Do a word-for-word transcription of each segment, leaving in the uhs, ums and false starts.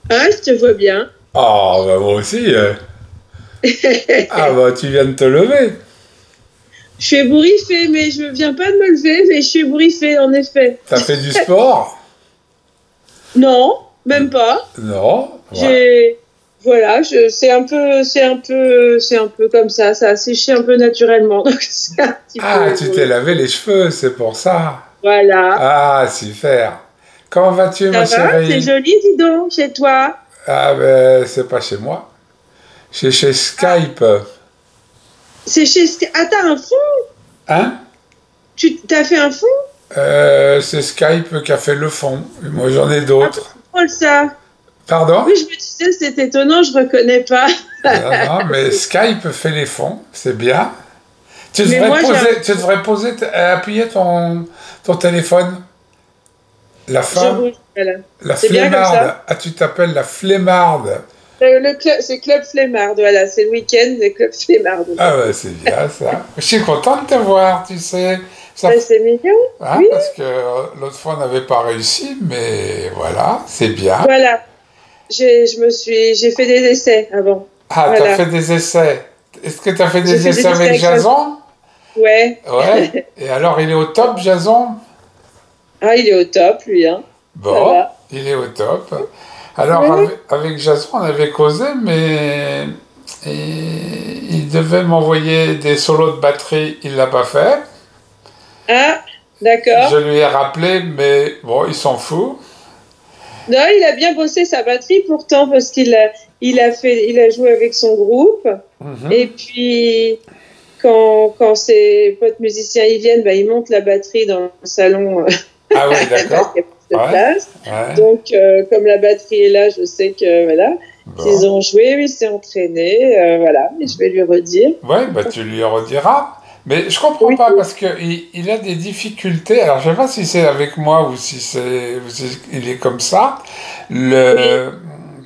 Ah, je te vois bien. Ah, bah moi aussi. euh. Ah, bah tu viens de te lever. Je suis ébouriffée, mais je ne viens pas de me lever, mais je suis ébouriffée, en effet. T'as fait du sport? Non, même pas. Non? Ouais. J'ai, voilà, je, c'est un peu, c'est un peu, c'est un peu comme ça. Ça a séché un peu naturellement, donc c'est un petit peu Ah, tu t'es ébouriffé. lavé les cheveux, c'est pour ça. Voilà. Ah, super. Comment vas-tu, ma Ça va? C'est chérie? joli, dis donc, chez toi. Ah, ben, c'est pas chez moi. C'est chez Ah, Skype. c'est chez. Ah, t'as un fond? Hein? Tu t'as fait un fond? Euh, c'est Skype qui a fait le fond. Moi, j'en ai Ah, bah, d'autres. c'est drôle ça. Pardon? Oui, je me disais, c'est étonnant, je reconnais pas. Non, non, mais Skype fait les fonds. C'est bien. Tu Mais devrais moi, j'ai un poser, tu devrais poser, t- euh, appuyer ton, ton téléphone. La Je femme, bouge, voilà. la C'est bien comme flemmarde. ça. Ah, tu t'appelles la flemmarde. Le, le club, c'est Club Flemmard, voilà, c'est le week-end des Club Flemmard Ah ouais, aujourd'hui. c'est bien ça. Je suis content de te voir, tu sais. Ça, Ben, f- c'est mignon, hein, oui. parce que euh, l'autre fois on n'avait pas réussi, mais voilà, c'est bien. Voilà, j'ai, je me suis, j'ai fait des essais avant. Ah, t'as fait Voilà, des essais. Est-ce que t'as fait j'ai des fait des essais essais avec avec Jason. Jason? Ouais. Ouais. Et alors, il est au top, Jason? Ah, il est au top, lui, hein. Ça Bon, va. il est au top. Alors, Ouais. avec, avec Jason, on avait causé, mais et il devait m'envoyer des solos de batterie, il l'a pas fait. Ah, Je d'accord. lui ai rappelé, mais bon, il s'en fout. Non, il a bien bossé sa batterie pourtant parce qu'il a, il a fait, il a joué avec son groupe. Et Mhm. puis, quand, quand ses potes musiciens y viennent, bah, ils montent la batterie dans le salon Ah oui, parce qu'il y d'accord. a plus de Ouais, place. ouais. Donc, euh, comme la batterie est là, je sais que voilà, qu'ils Bon. ont joué, il s'est entraîné, euh, voilà. Et je vais lui redire. Ouais, bah tu lui rediras. Mais je comprends Oui. pas parce que il, il a des difficultés. Alors je sais pas si c'est avec moi ou si c'est ou si il est comme ça. Oui. Le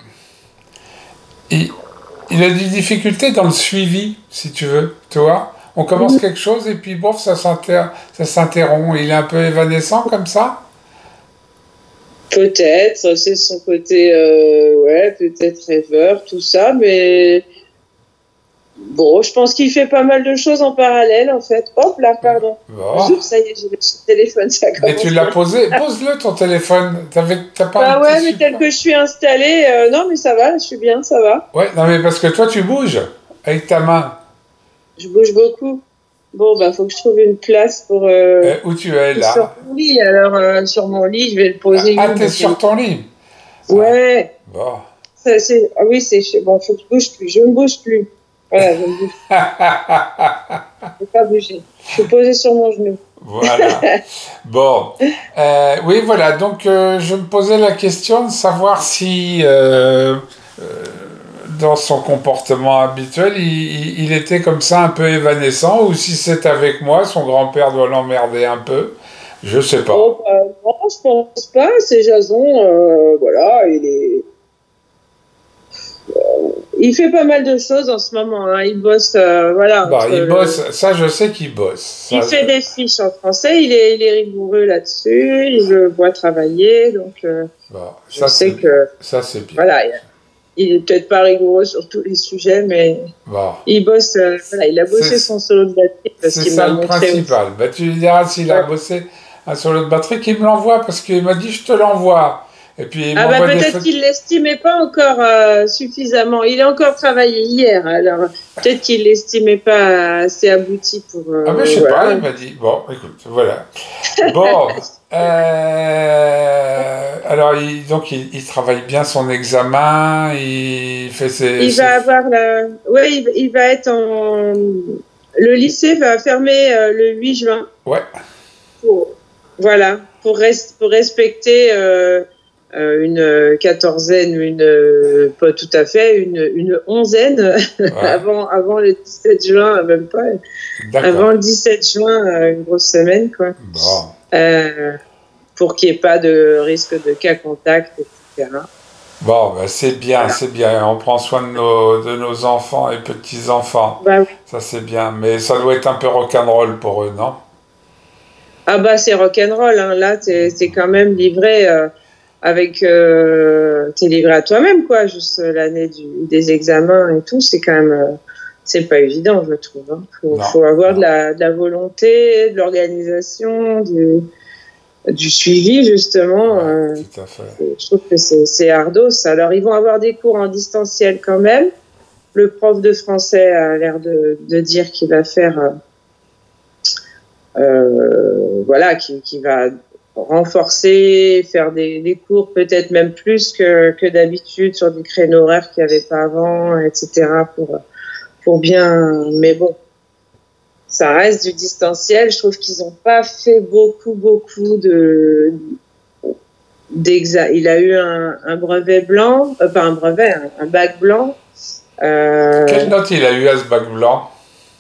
il, il a des difficultés dans le suivi, si tu veux, tu vois. On commence Mhm. quelque chose et puis bof, ça s'inter- ça s'interrompt. Il est un peu évanescent comme ça. Peut-être, c'est son côté, euh, ouais, peut-être rêveur, tout ça, mais bon, je pense qu'il fait pas mal de choses en parallèle, en fait. Hop là, pardon. Bon. Zoup, ça y est, j'ai le téléphone, ça Mais tu commence l'as bien. posé, pose-le ton téléphone. T'avais, t'as pas un Bah petit ouais, mais tel support? que je suis installée, euh, non, mais ça va, je suis bien, ça va. Ouais, non mais parce que toi tu bouges avec ta main. Je bouge beaucoup. Bon, bah, faut que je trouve une place pour. Euh, Euh, où tu es sur là? mon lit. Alors, euh, sur mon lit, je vais le Ah, poser ah, où, t'es mon sur téléphone? ton lit. Ah, Ouais, bon. ça, c'est. Ah oui, c'est. Bon, faut que je bouge plus. Je ne bouge plus. Voilà, je ne bouge plus. Je ne vais pas bouger. Je suis posée sur mon genou. Voilà. Bon. Euh, oui, voilà. Donc, euh, je me posais la question de savoir si, euh, dans son comportement habituel, il, il- il était comme ça un peu évanescent ou si c'est avec moi, son grand-père doit l'emmerder un peu. Je sais pas. Oh, bah, non, je pense pas. C'est Jason. Euh, voilà, il est. Il fait pas mal de choses en ce moment, hein. Il bosse, euh, voilà, Bah, entre il le. bosse. Ça, je sais qu'il bosse. Il Ça, fait des fiches en français. Il est, il est rigoureux là-dessus. Il le voit travailler, donc euh, bon, je ça sais c'est, que ça c'est bien. voilà, il est peut-être pas rigoureux sur tous les sujets, mais Bon. il bosse. Euh, voilà, il a bossé C'est, son solo de batterie parce C'est qu'il me ça l'a le montré aussi. principal. Bah, tu lui diras s'il a Ouais. bossé un solo de batterie qu'il me l'envoie parce qu'il m'a dit je te l'envoie. Et puis il Ah bah m'envoie des peut-être photos. qu'il l'estimait pas encore euh, suffisamment. Il a encore travaillé hier, alors peut-être qu'il l'estimait pas assez abouti pour Ah ben je euh, sais pas, voilà. il m'a dit. Bon, écoute, voilà. Bon, euh, alors il, donc il, il travaille bien son examen, il fait ses, Il ses... va avoir la, ouais, il, il va être en, le lycée va fermer euh, le huit juin. Ouais, Pour, voilà, pour, res- pour respecter euh, euh, une quatorzaine, une euh, pas tout à fait, une, une onzaine ouais, avant, avant le dix-sept juin, même pas, avant d'accord. le dix-sept juin, euh, une grosse semaine, quoi. Bon, Euh, pour qu'il n'y ait pas de risque de cas contact, et cetera. bon, ben, c'est bien, Voilà. c'est bien. On prend soin de nos, de nos enfants et petits-enfants. Bah oui. Ça c'est bien, mais ça doit être un peu rock'n'roll pour eux, non? Ah bah c'est rock'n'roll, hein. Là, t'es, t'es quand même livré. Euh, avec euh, t'es livré à toi-même, quoi. Juste l'année du, des examens et tout, c'est quand même, euh, c'est pas évident, je trouve. Hein. Faut, Non, faut avoir non. de la, de la volonté, de l'organisation, du, du suivi, justement. Ouais, Euh, tout à fait. je trouve que c'est, c'est ardos. Alors, ils vont avoir des cours en distanciel quand même. Le prof de français a l'air de, de dire qu'il va faire, euh, euh, voilà, qui, qui va renforcer, faire des, des cours peut-être même plus que, que d'habitude sur des créneaux horaires qu'il n'y avait pas avant, et cetera. Pour, pour bien, mais bon, ça reste du distanciel. Je trouve qu'ils n'ont pas fait beaucoup, beaucoup de d'exa. Il a eu un, un brevet blanc, euh, pas un brevet, un, un bac blanc. Euh, Quelle note il a eu à ce bac blanc?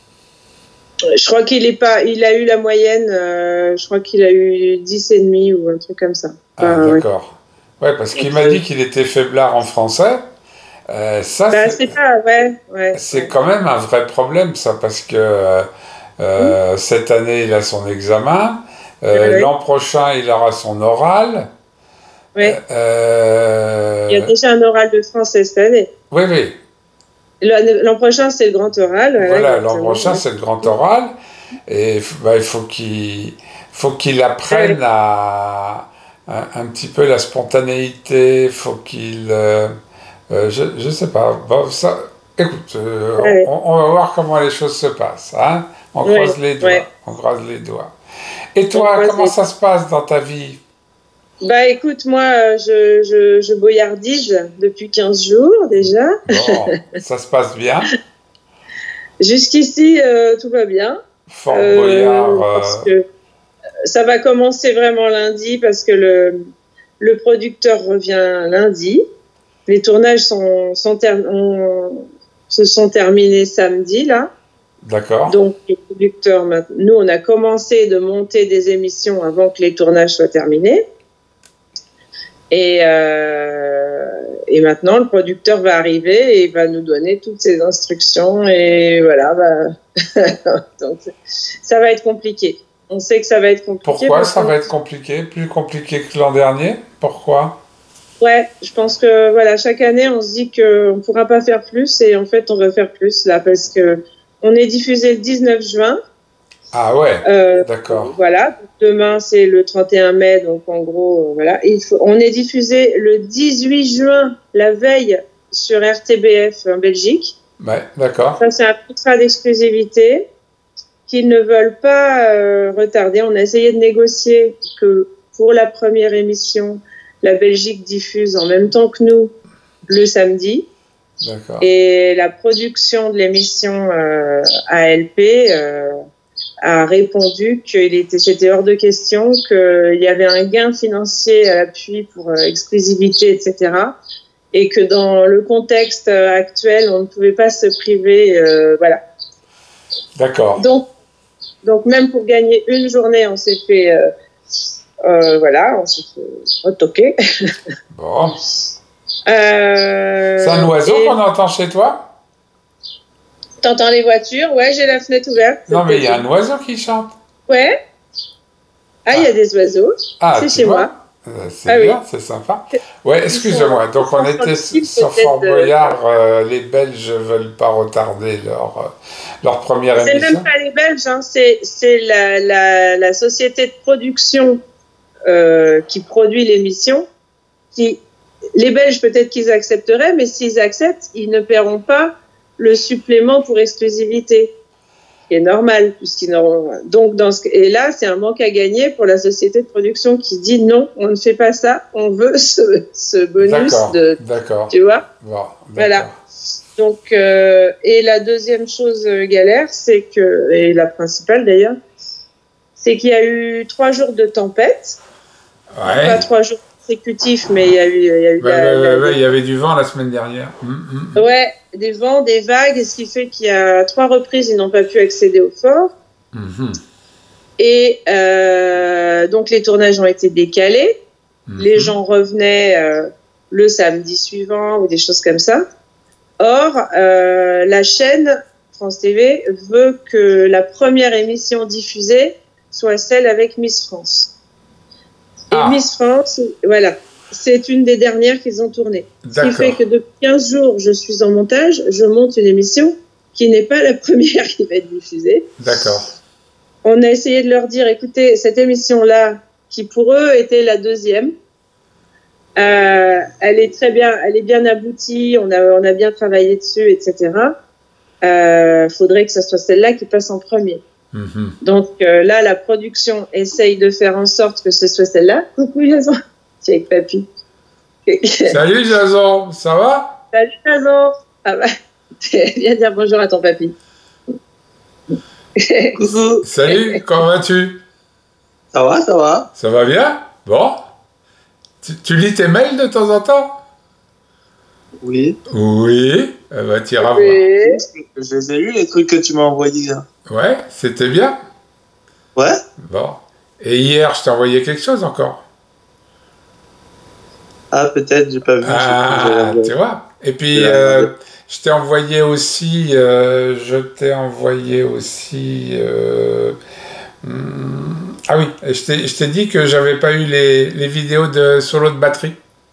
Je crois qu'il est pas, il a eu la moyenne, euh, je crois qu'il a eu dix et demi ou un truc comme ça. Ah, Enfin, ouais. d'accord. Ouais, parce qu'il m'a Euh, dit qu'il était faiblard en français. Euh, ça, bah, c'est c'est pas, ouais, ouais, c'est ouais. quand même un vrai problème, ça, parce que euh, Mmh, euh, cette année, il a son examen. ouais, Euh, ouais, l'an prochain, il aura son oral. ouais. Il y a Euh, déjà un oral de français cette année. oui, oui. L'an l'an prochain, c'est le grand oral, voilà, Voilà, l'an exactement. prochain, Ouais. c'est le grand oral. Et bah, il faut qu'il faut qu'il Ouais, apprenne ouais. à un, un petit peu la spontanéité. Il faut qu'il euh, euh, je je sais pas. Bon, ça, écoute, euh, Ouais, on, on va voir comment les choses se passent, hein. On croise ouais, les doigts. ouais. On croise les doigts. Et On toi, croise comment les. ça se passe dans ta vie? Bah, écoute, moi, euh, je, je, je boyardise depuis quinze jours déjà. Bon, ça se passe bien. Jusqu'ici, euh, tout va bien. Fort Boyard. Euh, parce euh, que ça va commencer vraiment lundi parce que le, le producteur revient lundi. Les tournages sont, sont ter- ont- se sont terminés samedi, là. D'accord. Donc, les producteurs, nous, on a commencé de monter des émissions avant que les tournages soient terminés. Et, euh, et maintenant, le producteur va arriver et va nous donner toutes ses instructions. Et voilà, bah, donc, ça va être compliqué. On sait que ça va être compliqué Pourquoi parce ça qu'on va être compliqué? Plus compliqué que l'an dernier? Pourquoi? ouais, je pense que voilà, chaque année, on se dit qu'on ne pourra pas faire plus et en fait, on va faire plus là parce que on est diffusé le dix-neuf juin. Ah ouais, Euh, d'accord. voilà, demain c'est le trente et un mai, donc en gros, euh, voilà. Il faut, on est diffusé le dix-huit juin, la veille, sur R T B F en Belgique. Ouais, d'accord. Ça, c'est un contrat d'exclusivité qu'ils ne veulent pas euh, retarder. On a essayé de négocier que pour la première émission, la Belgique diffuse en même temps que nous le samedi. D'accord. Et la production de l'émission euh, A L P euh, a répondu qu'il était, c'était hors de question, qu'il y avait un gain financier à l'appui pour euh, exclusivité, et cetera. Et que dans le contexte actuel, on ne pouvait pas se priver. Euh, voilà. D'accord. Donc, donc, même pour gagner une journée, on s'est fait. Euh, euh, voilà, on s'est fait retoquer. Bon. Euh, C'est un oiseau et qu'on entend chez toi? t'entends les voitures? Ouais, j'ai la fenêtre ouverte. C'est Non, mais il y peut-être a un une. oiseau qui chante. Ouais. Ah, il y a Ah, des oiseaux. ah, C'est tu chez moi. vois? Euh, c'est Ah oui. bien, c'est sympa. Ouais, Ils sont, excuse-moi. ils Donc, sont on sur était le s- fil sur peut-être Fort de. Boyard. Euh, les Belges veulent pas retarder leur, euh, leur première C'est même émission. pas les Belges, hein, c'est, c'est la, la, la société de production euh, qui produit l'émission. Qui, les Belges, peut-être qu'ils accepteraient, mais s'ils acceptent, ils ne paieront pas le supplément pour exclusivité, qui est normal, puisqu'ils n'auront. Donc, dans ce, et là, c'est un manque à gagner pour la société de production qui dit non, on ne fait pas ça, on veut ce, ce bonus D'accord, de. d'accord. Tu vois? Bon, Voilà. d'accord. Donc, euh, et la deuxième chose euh, galère, c'est que, et la principale d'ailleurs, c'est qu'il y a eu trois jours de tempête. Pas Ouais. trois jours consécutifs, mais il y a eu, il y a eu Ouais, ouais, la, ouais, la, ouais, il des, y avait du vent la semaine dernière. Hum, hum, hum. ouais, des vents, des vagues, ce qui fait qu'il y a trois reprises, ils n'ont pas pu accéder au fort. Mhm, Et euh, donc, les tournages ont été décalés. Les mhm. gens revenaient euh, le samedi suivant ou des choses comme ça. Or, euh, la chaîne France T V veut que la première émission diffusée soit celle avec Miss France. Et Ah, Miss France, voilà. c'est une des dernières qu'ils ont tournées. Ce qui fait D'accord. que depuis quinze jours, je suis en montage, je monte une émission qui n'est pas la première qui va être diffusée. D'accord. On a essayé de leur dire, écoutez, cette émission-là, qui pour eux était la deuxième, euh, elle est très bien, elle est bien aboutie, on a, on a bien travaillé dessus, et cetera. Euh, faudrait que ce soit celle-là qui passe en premier. Mhm. Donc euh, là, la production essaye de faire en sorte que ce soit celle-là. Coucou Jason, tu es avec papy. Salut Jason, ça va? Salut Jason. Ah bah, viens dire bonjour à ton papy. Coucou. Salut, comment vas-tu? Ça va, ça va. Ça va bien? Bon. Tu, tu lis tes mails de temps en temps? Oui. Oui. Eh ben, tu iras Oui. Je les ai lus, les trucs que tu m'as envoyés. Là. voir. Ouais, c'était bien. Ouais. Bon. Et hier, je t'ai envoyé quelque chose encore. Ah, peut-être, j'ai pas vu. Ah, tu vois. Et puis, euh, je t'ai envoyé aussi, euh, je t'ai envoyé aussi, euh, hum, ah oui, je t'ai, je t'ai dit que j'avais pas eu les, les vidéos de solo de batterie.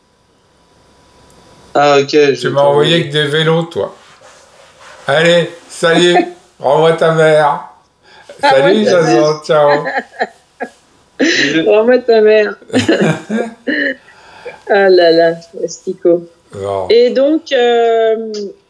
Ah, ok. Tu m'as envoyé que des vélos, toi. Allez, salut, renvoie ta mère. Salut, Jason, ciao. Renvoie ta mère. Ah là là, Stico. Bon. Et donc, euh,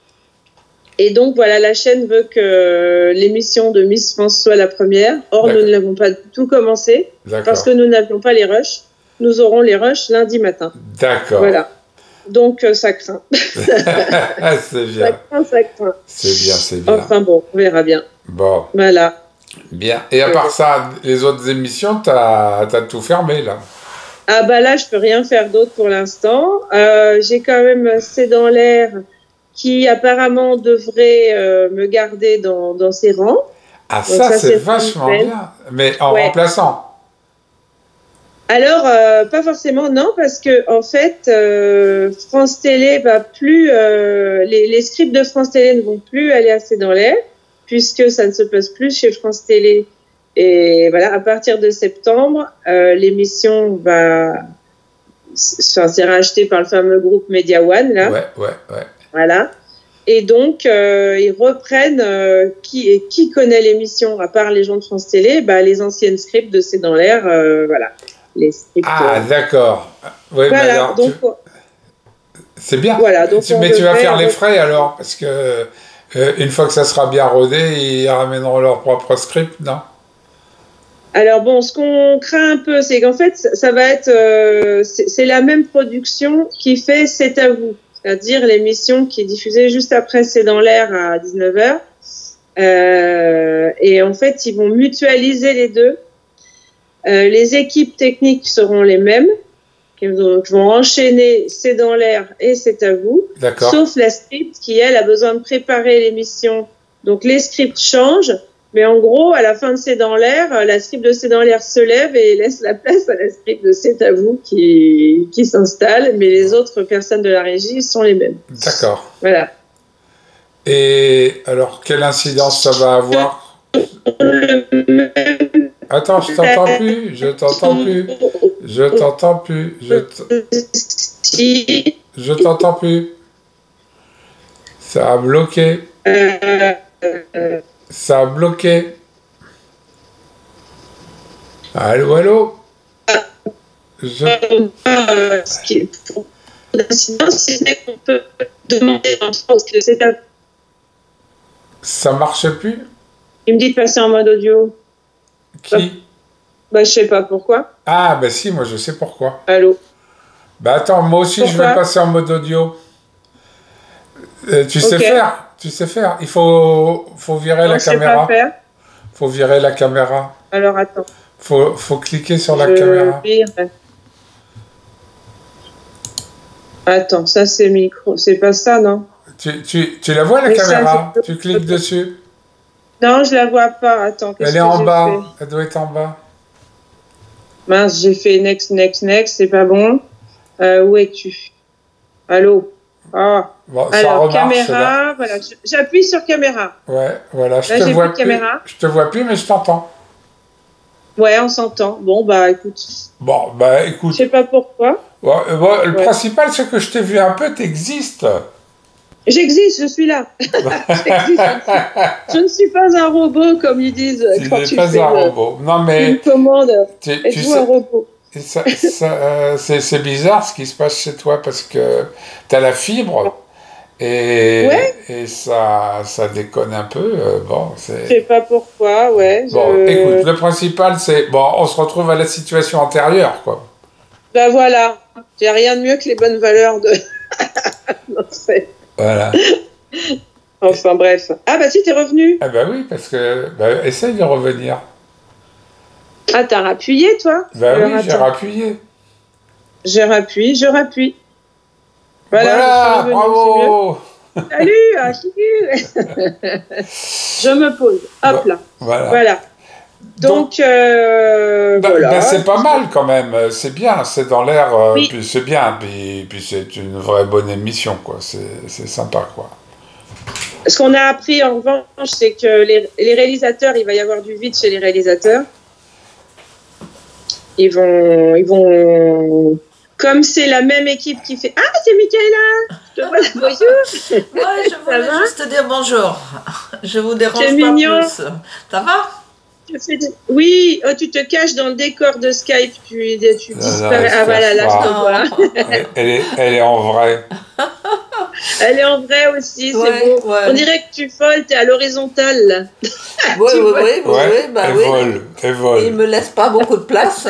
et donc voilà, la chaîne veut que l'émission de Miss France soit la première. Or, nous ne l'avons pas du tout commencé parce que nous n'avions pas les rushs. Nous aurons les rushs lundi matin. D'accord. Voilà. Donc, euh, ça craint. C'est bien. Ça craint, ça craint. C'est bien, c'est bien. Enfin bon, on verra bien. Bon. Voilà. Bien. Et à part ça, les autres émissions, t'as, t'as tout fermé, là? Ah bah là, je peux rien faire d'autre pour l'instant. Euh, j'ai quand même C'est dans l'air qui apparemment devrait euh, me garder dans, dans ses rangs. Ah, ça, ça c'est vachement bien. Mais en ouais. remplaçant? Alors, euh, pas forcément, non, parce que en fait, euh, France Télé va plus, euh, les, les scripts de France Télé ne vont plus aller à C'est dans l'air, puisque ça ne se passe plus chez France Télé. Et voilà, à partir de septembre, euh, l'émission va, enfin, c'est racheté par le fameux groupe Media One, là. Ouais, ouais, ouais. Voilà. Et donc, euh, ils reprennent, euh, qui, qui connaît l'émission, à part les gens de France Télé, bah, les anciennes scripts de C'est dans l'air, euh, voilà. Les scripts, ah, euh... d'accord. Oui, voilà, mais alors, donc, tu... c'est bien. Voilà, donc tu, mais tu vas faire les frais, alors, parce que euh, une fois que ça sera bien rodé, ils ramèneront leur propre script, non? Alors bon, ce qu'on craint un peu, c'est qu'en fait, ça va être, euh, c'est la même production qui fait C'est à vous, c'est-à-dire l'émission qui est diffusée juste après C'est dans l'air à dix-neuf heures. Euh, et en fait, ils vont mutualiser les deux. Euh, les équipes techniques seront les mêmes, qui vont, qui vont enchaîner C'est dans l'air et C'est à vous, sauf la script qui, elle, a besoin de préparer l'émission. Donc les scripts changent. Mais en gros, à la fin de C'est dans l'air, la script de C'est dans l'air se lève et laisse la place à la script de C'est à vous qui, qui s'installe, mais les autres personnes de la régie sont les mêmes. D'accord. Voilà. Et alors, quelle incidence ça va avoir? Attends, je t'entends plus, je t'entends plus, je t'entends plus, je je t'entends plus. Ça a bloqué. Ça a bloqué. Allô, allô? Je... Ce qui est pour l'incidence, c'est qu'on peut demander en France que c'est à... Ça marche plus? Il me dit de passer en mode audio. Qui? Bah, je sais pas pourquoi. Ah, bah si, moi je sais pourquoi. Allô? Bah attends, moi aussi pourquoi? Je vais passer en mode audio. Euh, tu okay. sais faire? Tu sais faire. Il faut, faut virer non, la je caméra. Sais pas faire. Faut virer la caméra. Alors attends. Faut, faut cliquer sur je la caméra. Vire. Attends, ça c'est micro. C'est pas ça, non? Tu, tu, tu la vois la Mais caméra? Ça, tu cliques dessus. Non, je la vois pas. Attends. Elle est en bas. Fait? Elle doit être en bas. Mince, j'ai fait next, next, next. C'est pas bon. Euh, où es-tu? Allô? Ah. Bon, alors, caméra, voilà. J'appuie sur caméra. Ouais, voilà. Je Là, te vois plus. Caméra. Je te vois plus, mais je t'entends. Ouais, on s'entend. Bon, bah, écoute. Bon, bah, écoute. Je sais pas pourquoi. Ouais, euh, ouais, le Ouais. principal, c'est que je t'ai vu un peu, t'existes. J'existe, je suis là. J'existe, je ne, suis, je ne suis pas un robot, comme ils disent euh, Tu quand n'es tu pas fais un une, robot. Non, une mais commande. tu, tu Êtes-vous un sais, robot? ça, ça, euh, c'est, c'est bizarre ce qui se passe chez toi parce que tu as la fibre et, Ouais, et ça, ça déconne un peu. euh, bon, je sais c'est... pas pourquoi, ouais. Bon, écoute, Je... le principal, c'est... Bon, on se retrouve à la situation antérieure, quoi. Ben voilà, j'ai rien de mieux que les bonnes valeurs de... Non, c'est- Voilà. Enfin bref. Ah bah si, t'es revenu. Ah bah oui, parce que... Bah, essaye de revenir. Ah, t'as rappuyé, toi? Bah Alors oui, j'ai attends, rappuyé. je rappuie, je rappuie. Voilà, je suis Voilà, revenue, c'est mieux. bravo. Salut, ah, salut. Je me pose, hop Bon, là. voilà. Voilà. Donc, Donc, euh, bah, bah, voilà. c'est pas mal quand même, euh, c'est bien, c'est dans l'air, euh, Oui, puis c'est bien, puis, puis c'est une vraie bonne émission, quoi, c'est, c'est sympa, quoi. ce qu'on a appris en revanche, c'est que les, les réalisateurs, il va y avoir du vide chez les réalisateurs. Ils vont, ils vont, comme c'est la même équipe qui fait. Ah, c'est Michaela. Je te vois là, bonjour. Ouais, je Ça voulais va? juste dire bonjour. Je vous C'est dérange pas mignon. plus. Ça va? Tu fais des- Oui, oh, tu te caches dans le décor de Skype. Tu, tu Non, non, elle disparais. se Ah voilà, cache là, je te pas, vois. Non. elle, elle est, elle est en vrai. Elle est en vrai aussi, c'est Ouais, beau. ouais. On dirait que tu voles, t'es à l'horizontale, là. Oui, Tu oui, voles. oui, oui, Ouais, oui, bah elle oui. vole, elle Et vole. il me laisse pas beaucoup de place.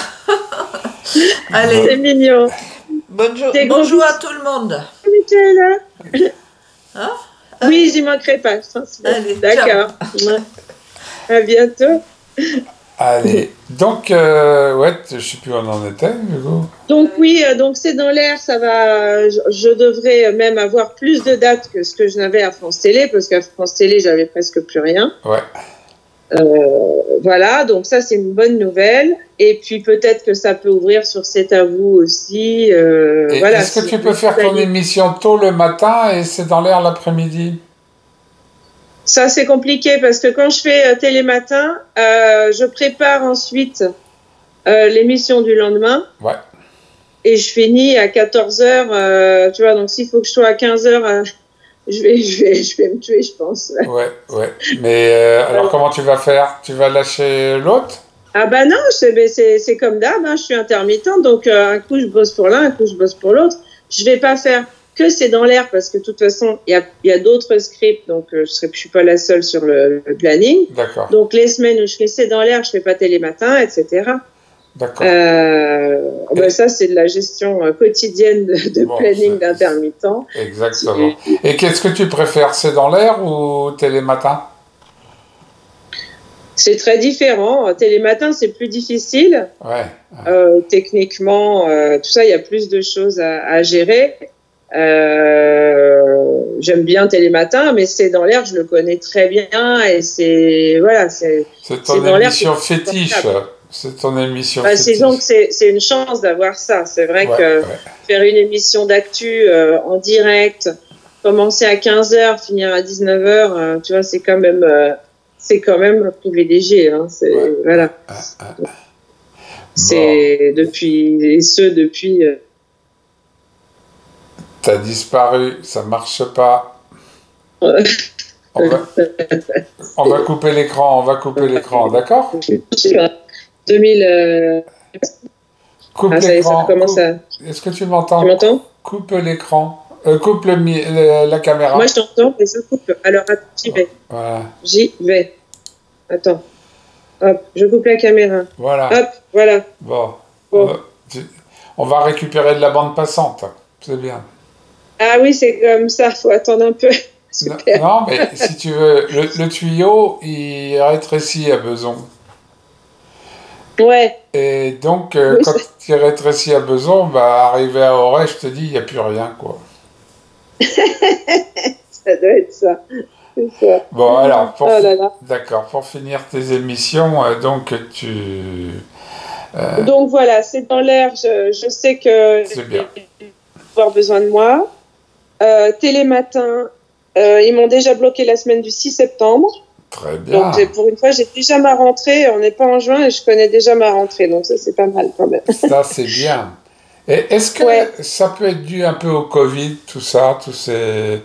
Allez, C'est mignon. bonjour, Des gros bonjour à bisous, tout le monde. Michaela. Hein? Oui, Allez, j'y manquerai pas, je transmets. allez, D'accord. ciao. À bientôt. Allez, donc, euh, ouais, je sais plus où on en était, Hugo. Donc oui, euh, donc c'est dans l'air, ça va. Je, je devrais même avoir plus de dates que ce que je n'avais à France Télé, parce qu'à France Télé, j'avais presque plus rien. Ouais. Euh, voilà, donc ça c'est une bonne nouvelle. Et puis peut-être que ça peut ouvrir sur C'est à vous aussi. Euh, Et voilà. est-ce que Si tu peux faire ton émission tôt le matin et c'est dans l'air l'après-midi? Ça c'est compliqué parce que quand je fais euh, Télématin, euh, je prépare ensuite euh, l'émission du lendemain. Ouais. Et je finis à quatorze heures, euh, tu vois, donc s'il faut que je sois à quinze heures, euh, je, vais, je, vais, je vais me tuer, je pense. Ouais, ouais. Mais euh, alors Voilà. comment tu vas faire? Tu vas lâcher l'autre? Ah bah non, c'est, c'est, c'est comme d'hab, hein, je suis intermittente, donc euh, un coup je bosse pour l'un, un coup je bosse pour l'autre. Je vais pas faire que c'est dans l'air parce que de toute façon, il y a, y a d'autres scripts, donc euh, je serai, je suis pas la seule sur le, le planning. D'accord, Donc les semaines où je fais c'est dans l'air, je fais pas Télématin, et cetera. d'accord. Euh, bah Et- ça, c'est de la gestion euh, quotidienne de, de Bon, planning c'est- d'intermittent. Exactement. Et qu'est-ce que tu préfères? C'est dans l'air ou Télématin? C'est très différent. Télématin, c'est plus difficile. Ouais. Euh, techniquement, euh, tout ça, il y a plus de choses à, à gérer. Euh, j'aime bien Télématin, mais c'est dans l'air, je le connais très bien et c'est voilà, c'est C'est c'est ton dans l'air. émission c'est fétiche. confortable. C'est ton émission Bah, c'est fétiche. donc c'est c'est une chance d'avoir ça. C'est vrai Ouais, que ouais. faire une émission d'actu euh, en direct, commencer à quinze heures, finir à dix-neuf heures, euh, tu vois, c'est quand même euh, c'est quand même privilégié. Hein, c'est Ouais, voilà. ouais, ouais. C'est depuis et ce depuis. Euh, T'as disparu, ça marche pas. On va, on va couper l'écran, on va couper l'écran, d'accord? deux mille. Euh... Coupe Ah, ça y est, ça l'écran. commence coupe- à. Est-ce que tu Tu m'entends? m'entends? Coupe l'écran. Euh, coupe le, mi- le- la caméra. Moi, je t'entends, mais ça coupe. Alors, attends, j'y vais. Voilà. J'y vais. Attends. Hop, je coupe la caméra. Voilà. Hop, voilà. Bon. Bon. On va, tu- on va récupérer de la bande passante. C'est bien. Ah oui, c'est comme ça, faut attendre un peu. Non, Super. non, mais si tu veux, le, le tuyau, il rétrécit à besoin. Ouais, Et donc, euh, Oui, quand il rétrécit à besoin, bah, arrivé à Auray, je te dis, il n'y a plus rien, quoi. ça doit être ça. C'est ça. Bon, alors, pour, Oh fi- là là. d'accord, pour finir tes émissions, euh, donc, tu... euh, Donc voilà, c'est dans l'air. Je, je sais que c'est bien. ils vont avoir besoin de moi. Euh, Télématin, euh, ils m'ont déjà bloqué la semaine du six septembre. Très bien. Donc j'ai- pour une fois, j'ai déjà ma rentrée. On n'est pas en juin et je connais déjà ma rentrée. Donc ça, c'est pas mal quand même. Ça, c'est bien. Et est-ce que Ouais. ça peut être dû un peu au Covid, tout ça, tous ces...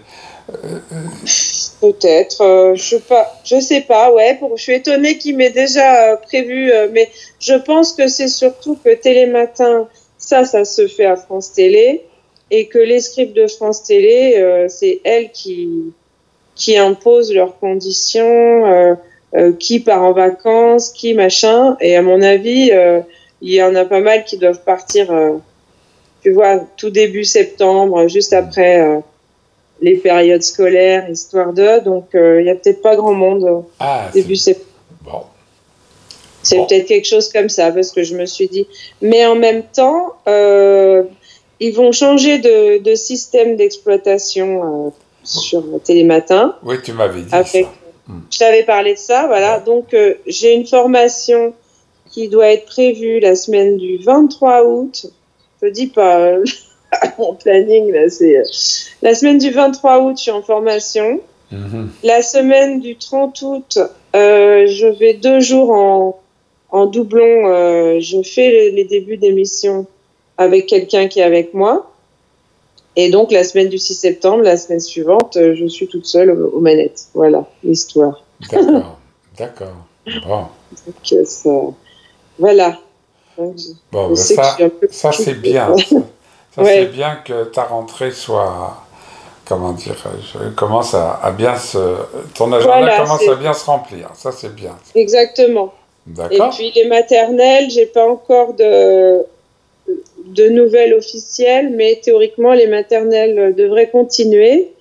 Peut-être, euh, je sais pas, je sais pas, ouais. Pour, je suis étonnée qu'il m'ait déjà euh, prévu, euh, mais je pense que c'est surtout que Télématin, ça, ça se fait à France Télé, et que les scripts de France Télé, euh, c'est elles qui qui imposent leurs conditions, euh, euh, qui part en vacances, qui machin. Et à mon avis, euh, il y en a pas mal qui doivent partir, euh, tu vois, tout début septembre, juste après. Euh, les périodes scolaires, histoire de, donc euh, il y a peut-être pas grand monde euh, Ah, c'est début septembre. bon. C'est Bon. peut-être quelque chose comme ça, parce que je me suis dit. Mais en même temps, euh, ils vont changer de, de système d'exploitation euh, sur Télématin. Oui, tu m'avais dit Avec, ça. Hmm. je t'avais parlé de ça, voilà. Ouais. Donc euh, j'ai une formation qui doit être prévue la semaine du vingt-trois août. Je te dis pas. Euh, mon planning, là, c'est euh, la semaine du vingt-trois août, je suis en formation. Mhm. La semaine du trente août, euh, je vais deux jours en, en doublon. Euh, je fais les, les débuts d'émission avec quelqu'un qui est avec moi. Et donc, la semaine du six septembre, la semaine suivante, euh, je suis toute seule aux, aux manettes. Voilà, l'histoire. D'accord, d'accord. Bon, Donc, euh, ça, voilà. Donc, je, bon, je ben sais que je suis ça, un peu ça c'est occupée. bien. Ça, ça, c'est Ouais, bien que ta rentrée soit, comment dirais-je, commence à, à bien se, ton agenda voilà, commence à c'est bien se remplir. Ça c'est bien. exactement. Et D'accord? puis, les maternelles, j'ai pas encore de, de nouvelles officielles, mais théoriquement, les maternelles devraient continuer.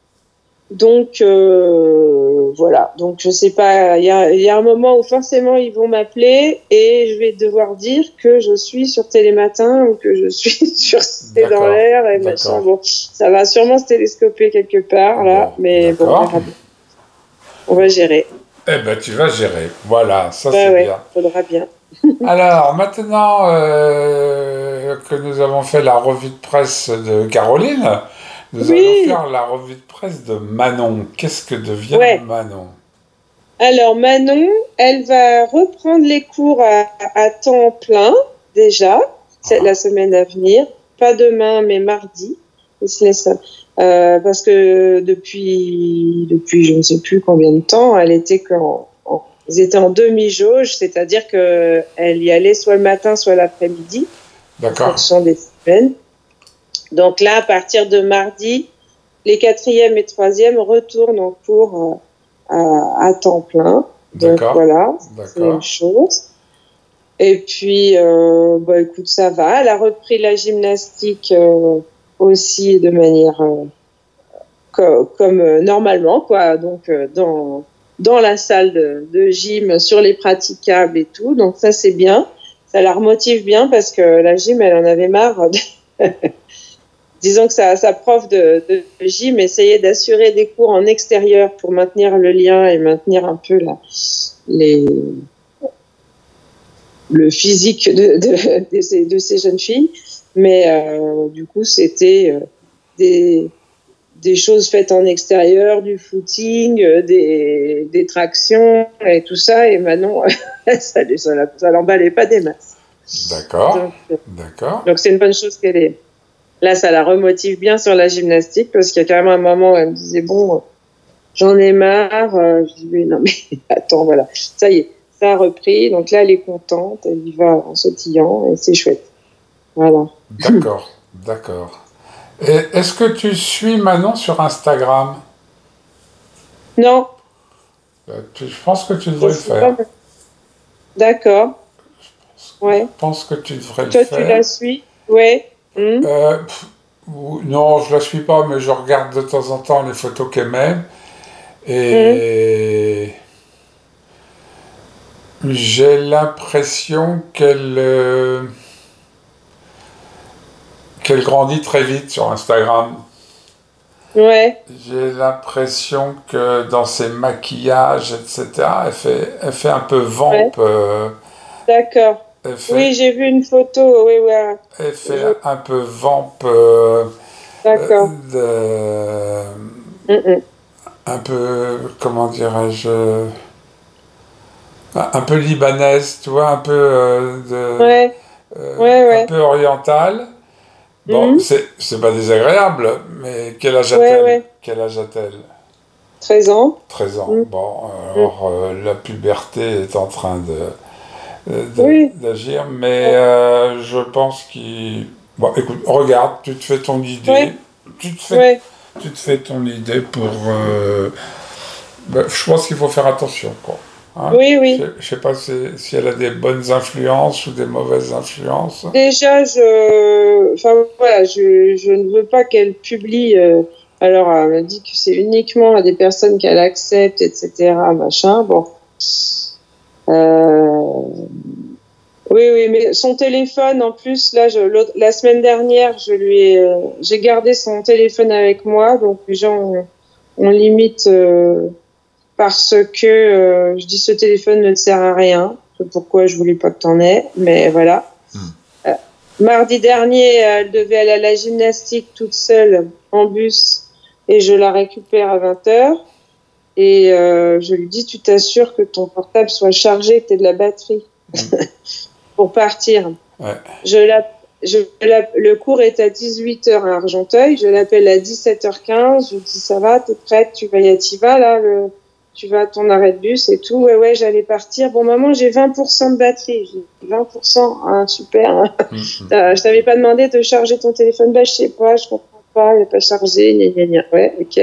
Donc, euh, voilà. Donc, je sais pas, il y a, il y a un moment où forcément ils vont m'appeler et je vais devoir dire que je suis sur Télématin ou que je suis sur C'est dans D'accord, l'air et machin. d'accord. Bon, ça va sûrement se télescoper quelque part, là, Bon, mais bon, on d'accord. verra bien. On va gérer. Eh ben, tu vas gérer. Voilà, ça Ouais, c'est ouais, bien. faudra bien. Alors, maintenant euh, que nous avons fait la revue de presse de Caroline, nous allons Oui, faire la revue de presse de Manon. Qu'est-ce que devient ouais. Manon? Alors Manon, elle va reprendre les cours à, à temps plein déjà, c'est la Ah, semaine à venir, pas demain mais mardi. Il se laisse, euh, parce que depuis depuis je ne sais plus combien de temps, elle était qu'en en, ils étaient en demi-jauge, c'est-à-dire que elle y allait soit le matin, soit l'après-midi, en d'accord, fonction des semaines. Donc là, à partir de mardi, les quatrièmes et troisièmes retournent en cours euh, à, à temps plein. Donc d'accord, voilà, c'est une d'accord, chose. Et puis, euh, bah, écoute, ça va. Elle a repris la gymnastique euh, aussi de manière euh, co- comme euh, normalement, quoi. Donc euh, dans dans la salle de, de gym, sur les praticables et tout. Donc ça, c'est bien. Ça la remotive bien parce que la gym, elle en avait marre. Disons que sa, sa prof de, de gym essayait d'assurer des cours en extérieur pour maintenir le lien et maintenir un peu la, les, le physique de, de, de, ces, de ces jeunes filles. Mais euh, du coup, c'était euh, des, des choses faites en extérieur, du footing, euh, des, des tractions et tout ça. Et Manon, ça ne ça, ça l'emballait pas des masses. d'accord, Donc, euh, d'accord, donc c'est une bonne chose qu'elle est. Là, ça la remotive bien sur la gymnastique parce qu'il y a quand même un moment où elle me disait bon, j'en ai marre. Euh, je dis oui, non mais attends, voilà, ça y est, ça a repris. Donc là, elle est contente, elle y va en sautillant et c'est chouette. Voilà. d'accord, d'accord. Et est-ce que tu suis Manon sur Instagram? Non, Euh, tu- je pense que tu je devrais le suis pas. faire. D'accord. Je Ouais. pense que tu devrais le Toi, tu faire. la suis? Ouais. Hum, Euh, pff, ou- non, je la suis pas, mais je regarde de temps en temps les photos qu'elle met. hum, Et j'ai l'impression qu'elle euh, qu'elle grandit très vite sur Instagram. ouais. J'ai l'impression que dans ses maquillages, et cetera, elle fait, elle fait un peu vamp. Ouais. euh, D'accord. elle fait, Oui, j'ai vu une photo. Oui, ouais. elle fait Je- un peu vamp. euh, euh, D'accord. de- Hum, hum. un peu, comment dirais-je, un peu libanaise, tu vois, un peu, euh, de, Ouais. euh, Ouais, un ouais. peu orientale. Bon, Mhm. c'est, c'est pas désagréable, mais quel âge Ouais, a-t-elle? ouais. Quel âge a-t-elle? treize ans. treize ans. Mhm. Bon, Mhm. alors euh, la puberté est en train de, de- Oui. d'agir, mais euh, je pense qu'il... Bon, écoute, regarde, tu te fais ton idée, Ouais. tu te fais, Ouais. tu te fais ton idée pour... euh, ben, je pense qu'il faut faire attention, quoi. Hein? Oui, Je, oui. je sais pas si, si elle a des bonnes influences ou des mauvaises influences. Déjà, je, enfin voilà, je, je ne veux pas qu'elle publie. euh, alors, elle m'a dit que c'est uniquement à des personnes qu'elle accepte, et cetera. Machin. Bon. Euh, Oui, oui, mais son téléphone, en plus, là, je, l'autre- la semaine dernière, je lui ai, euh, j'ai gardé son téléphone avec moi, donc les gens, on, on limite euh, parce que euh, je dis ce téléphone ne te sert à rien. C'est pourquoi je voulais pas que t'en aies, mais voilà. Hmm. Euh, mardi dernier, elle devait aller à la gymnastique toute seule en bus et je la récupère à vingt heures. Et euh, je lui dis, tu t'assures que ton portable soit chargé, que tu aies de la batterie Hmm. pour partir. Ouais. Je l'app- je l'app- le cours est à dix-huit heures à Argenteuil. Je l'appelle à dix-sept heures quinze. Je lui dis, ça va, t'es prête, tu vas y t'y vas, là, le, tu vas à ton arrêt de bus et tout. Ouais, ouais, j'allais partir. Bon, maman, j'ai vingt pour cent de batterie. J'ai dit, vingt pour cent, hein, super. Hein. Hmm, hmm. Euh, je t'avais pas demandé de charger ton téléphone. Bah, je sais pas, je comprends pas, il n'est pas chargé, gna, gna, gna. Ouais, ok.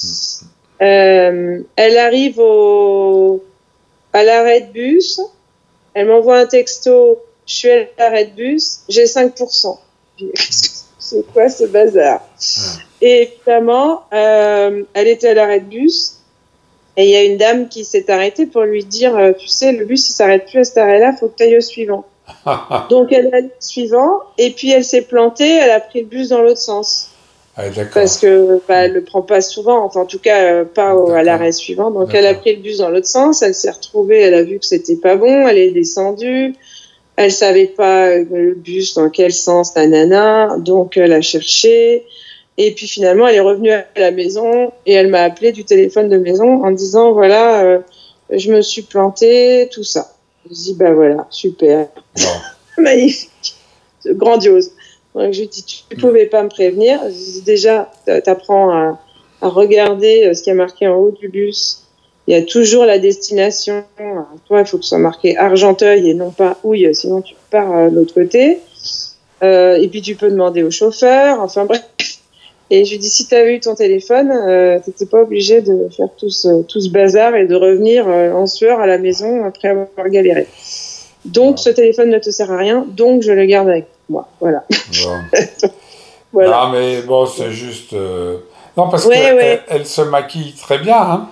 Euh, elle arrive au, à l'arrêt de bus. Elle m'envoie un texto, je suis à l'arrêt de bus, j'ai cinq pour cent. Je dis, c'est quoi ce bazar? Et évidemment, euh, elle était à l'arrêt de bus et il y a une dame qui s'est arrêtée pour lui dire, euh, tu sais, le bus il s'arrête plus à cet arrêt-là, faut que tu ailles au suivant. Donc elle est allée au suivant et puis elle s'est plantée, elle a pris le bus dans l'autre sens. Ah, d'accord. Parce que bah, elle le prend pas souvent, enfin en tout cas euh, pas au, à l'arrêt suivant. Donc elle a D'accord. pris le bus dans l'autre sens, elle s'est retrouvée, elle a vu que c'était pas bon, elle est descendue, elle savait pas euh, le bus dans quel sens, nanana, donc elle a cherché. Et puis finalement elle est revenue à la maison et elle m'a appelé du téléphone de maison en disant voilà, euh, je me suis plantée, tout ça. Je dis bah voilà, super, Bon. magnifique, grandiose. Donc je lui dis, tu ne pouvais pas me prévenir. Je dis, déjà, t'apprends à, à regarder ce qui est marqué en haut du bus. Il y a toujours la destination. Alors, toi, il faut que ce soit marqué Argenteuil et non pas Houille, sinon tu pars de l'autre côté. Euh, et puis tu peux demander au chauffeur. Enfin bref. Et je lui dis, si tu avais eu ton téléphone, euh, tu n'étais pas obligé de faire tout ce, tout ce bazar et de revenir euh, en sueur à la maison après avoir galéré. Donc, Bon. ce téléphone ne te sert à rien, donc je le garde avec moi. Voilà. Bon. Voilà. Non, mais bon, c'est juste... euh, Non, parce Ouais, qu'elle ouais. elle, elle se maquille très bien, hein.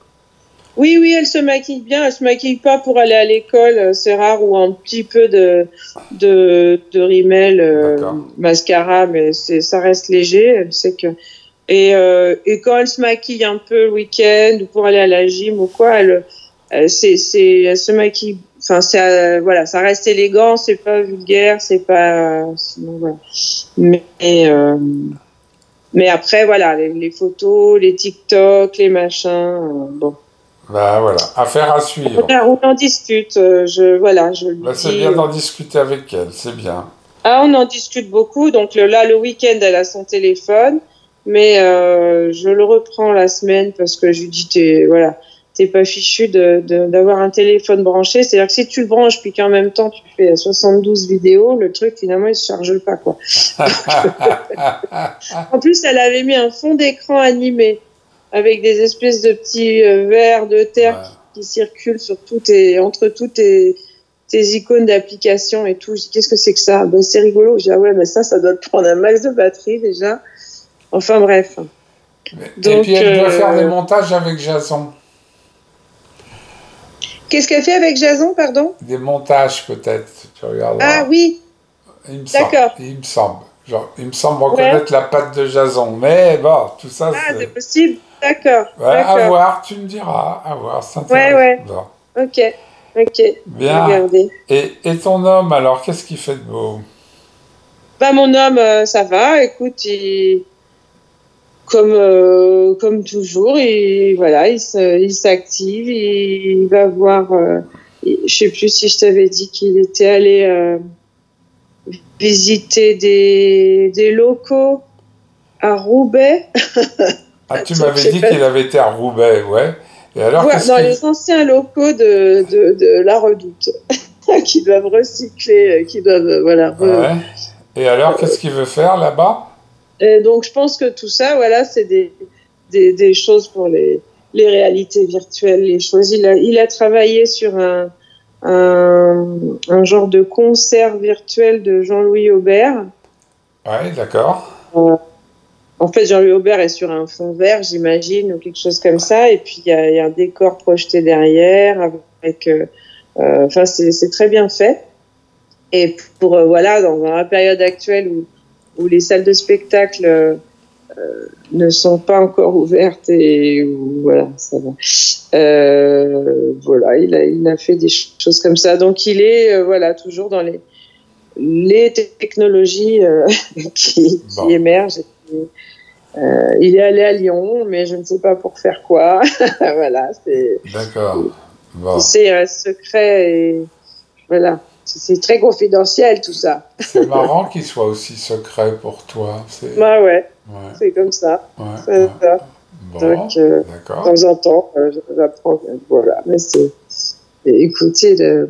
Oui, oui, elle se maquille bien. Elle se maquille pas pour aller à l'école. C'est rare ou un petit peu de de, de rímel, euh, D'accord. mascara, mais c'est ça reste léger. Elle sait que et euh, et quand elle se maquille un peu le week-end ou pour aller à la gym ou quoi, elle, elle c'est c'est elle se maquille. Enfin, c'est euh, voilà, ça reste élégant. C'est pas vulgaire. C'est pas sinon voilà. Mais euh, mais après voilà, les, les photos, les TikTok, les machins. Euh, bon. Ben voilà, affaire à On, suivre. a- on en discute. euh, Je, voilà, je lui Ben, c'est dis. bien euh, d'en discuter avec elle, c'est bien. Ah, on en discute beaucoup. Donc le, là, le week-end, elle a son téléphone, mais euh, je le reprends la semaine parce que je lui dis, t'es, voilà, t'es pas fichu de, de, d'avoir un téléphone branché. C'est-à-dire que si tu le branches puis qu'en même temps tu fais soixante-douze vidéos, le truc finalement il se charge pas quoi. En plus, elle avait mis un fond d'écran animé avec des espèces de petits euh, vers de terre Ouais. qui, qui circulent sur toutes tes, entre toutes tes, tes icônes d'application et tout. Je dis, qu'est-ce que c'est que ça? Ben, c'est rigolo. Je dis, ah ouais, mais ça, ça doit te prendre un max de batterie déjà. Enfin, bref. Et Donc, puis elle doit faire des euh, montages avec Jason. qu'est-ce qu'elle fait avec Jason, pardon? Des montages peut-être, tu Ah regarderas. oui, Il me semble, d'accord. il me semble. Genre, il me semble Ouais. reconnaître la patte de Jason. Mais bon, tout ça, Ah, c'est c'est... possible. D'accord, Ouais, à d'accord. voir, tu me diras. À voir, c'est Ouais, intéressant. ouais. Bon. Ok, ok. Je vais Bien. regarder. Et, et ton homme, alors, qu'est-ce qu'il fait de beau? Bah, mon homme, euh, ça va. Écoute, il, comme, euh, comme toujours, il, voilà, il, se, il s'active, il, il va voir. Euh, il- je sais plus si je t'avais dit qu'il était allé, euh, visité des, des locaux à Roubaix. Ah, tu Donc, m'avais je sais dit pas qu'il avait été à Roubaix, ouais. Et alors, Voilà, qu'est-ce dans qu'il... les anciens locaux de, de, de la Redoute, qui doivent recycler, euh, qui doivent, euh, voilà. re- Ouais. Et alors, qu'est-ce qu'il veut faire là-bas? Et donc, je pense que tout ça, voilà, c'est des, des, des choses pour les, les réalités virtuelles, les choses. Il a, il a travaillé sur un, un, un genre de concert virtuel de Jean-Louis Aubert. Ouais, d'accord. Euh, En fait, Jean-Louis Aubert est sur un fond vert, j'imagine, ou quelque chose comme ça. Et puis, il y a, il y a un décor projeté derrière avec... euh, euh, Enfin, c'est c'est très bien fait. Et pour, euh, voilà, dans, dans la période actuelle où, où les salles de spectacle euh, ne sont pas encore ouvertes et où, voilà, ça va. Euh, voilà, il a, il a fait des choses comme ça. Donc, il est, euh, voilà, toujours dans les, les technologies euh, qui, qui Bon, émergent. Et qui, euh, il est allé à Lyon, mais je ne sais pas pour faire quoi. Voilà, c'est, d'accord. tu Bon. sais, il reste secret et voilà. C'est très confidentiel tout ça. C'est marrant qu'il soit aussi secret pour toi. C'est... Bah ouais, Ouais, c'est comme ça. ouais, C'est ouais. ça. Donc, Bon, euh, de d'accord. temps en temps, euh, j'apprends. euh, Voilà. Mais c'est, écoutez, le,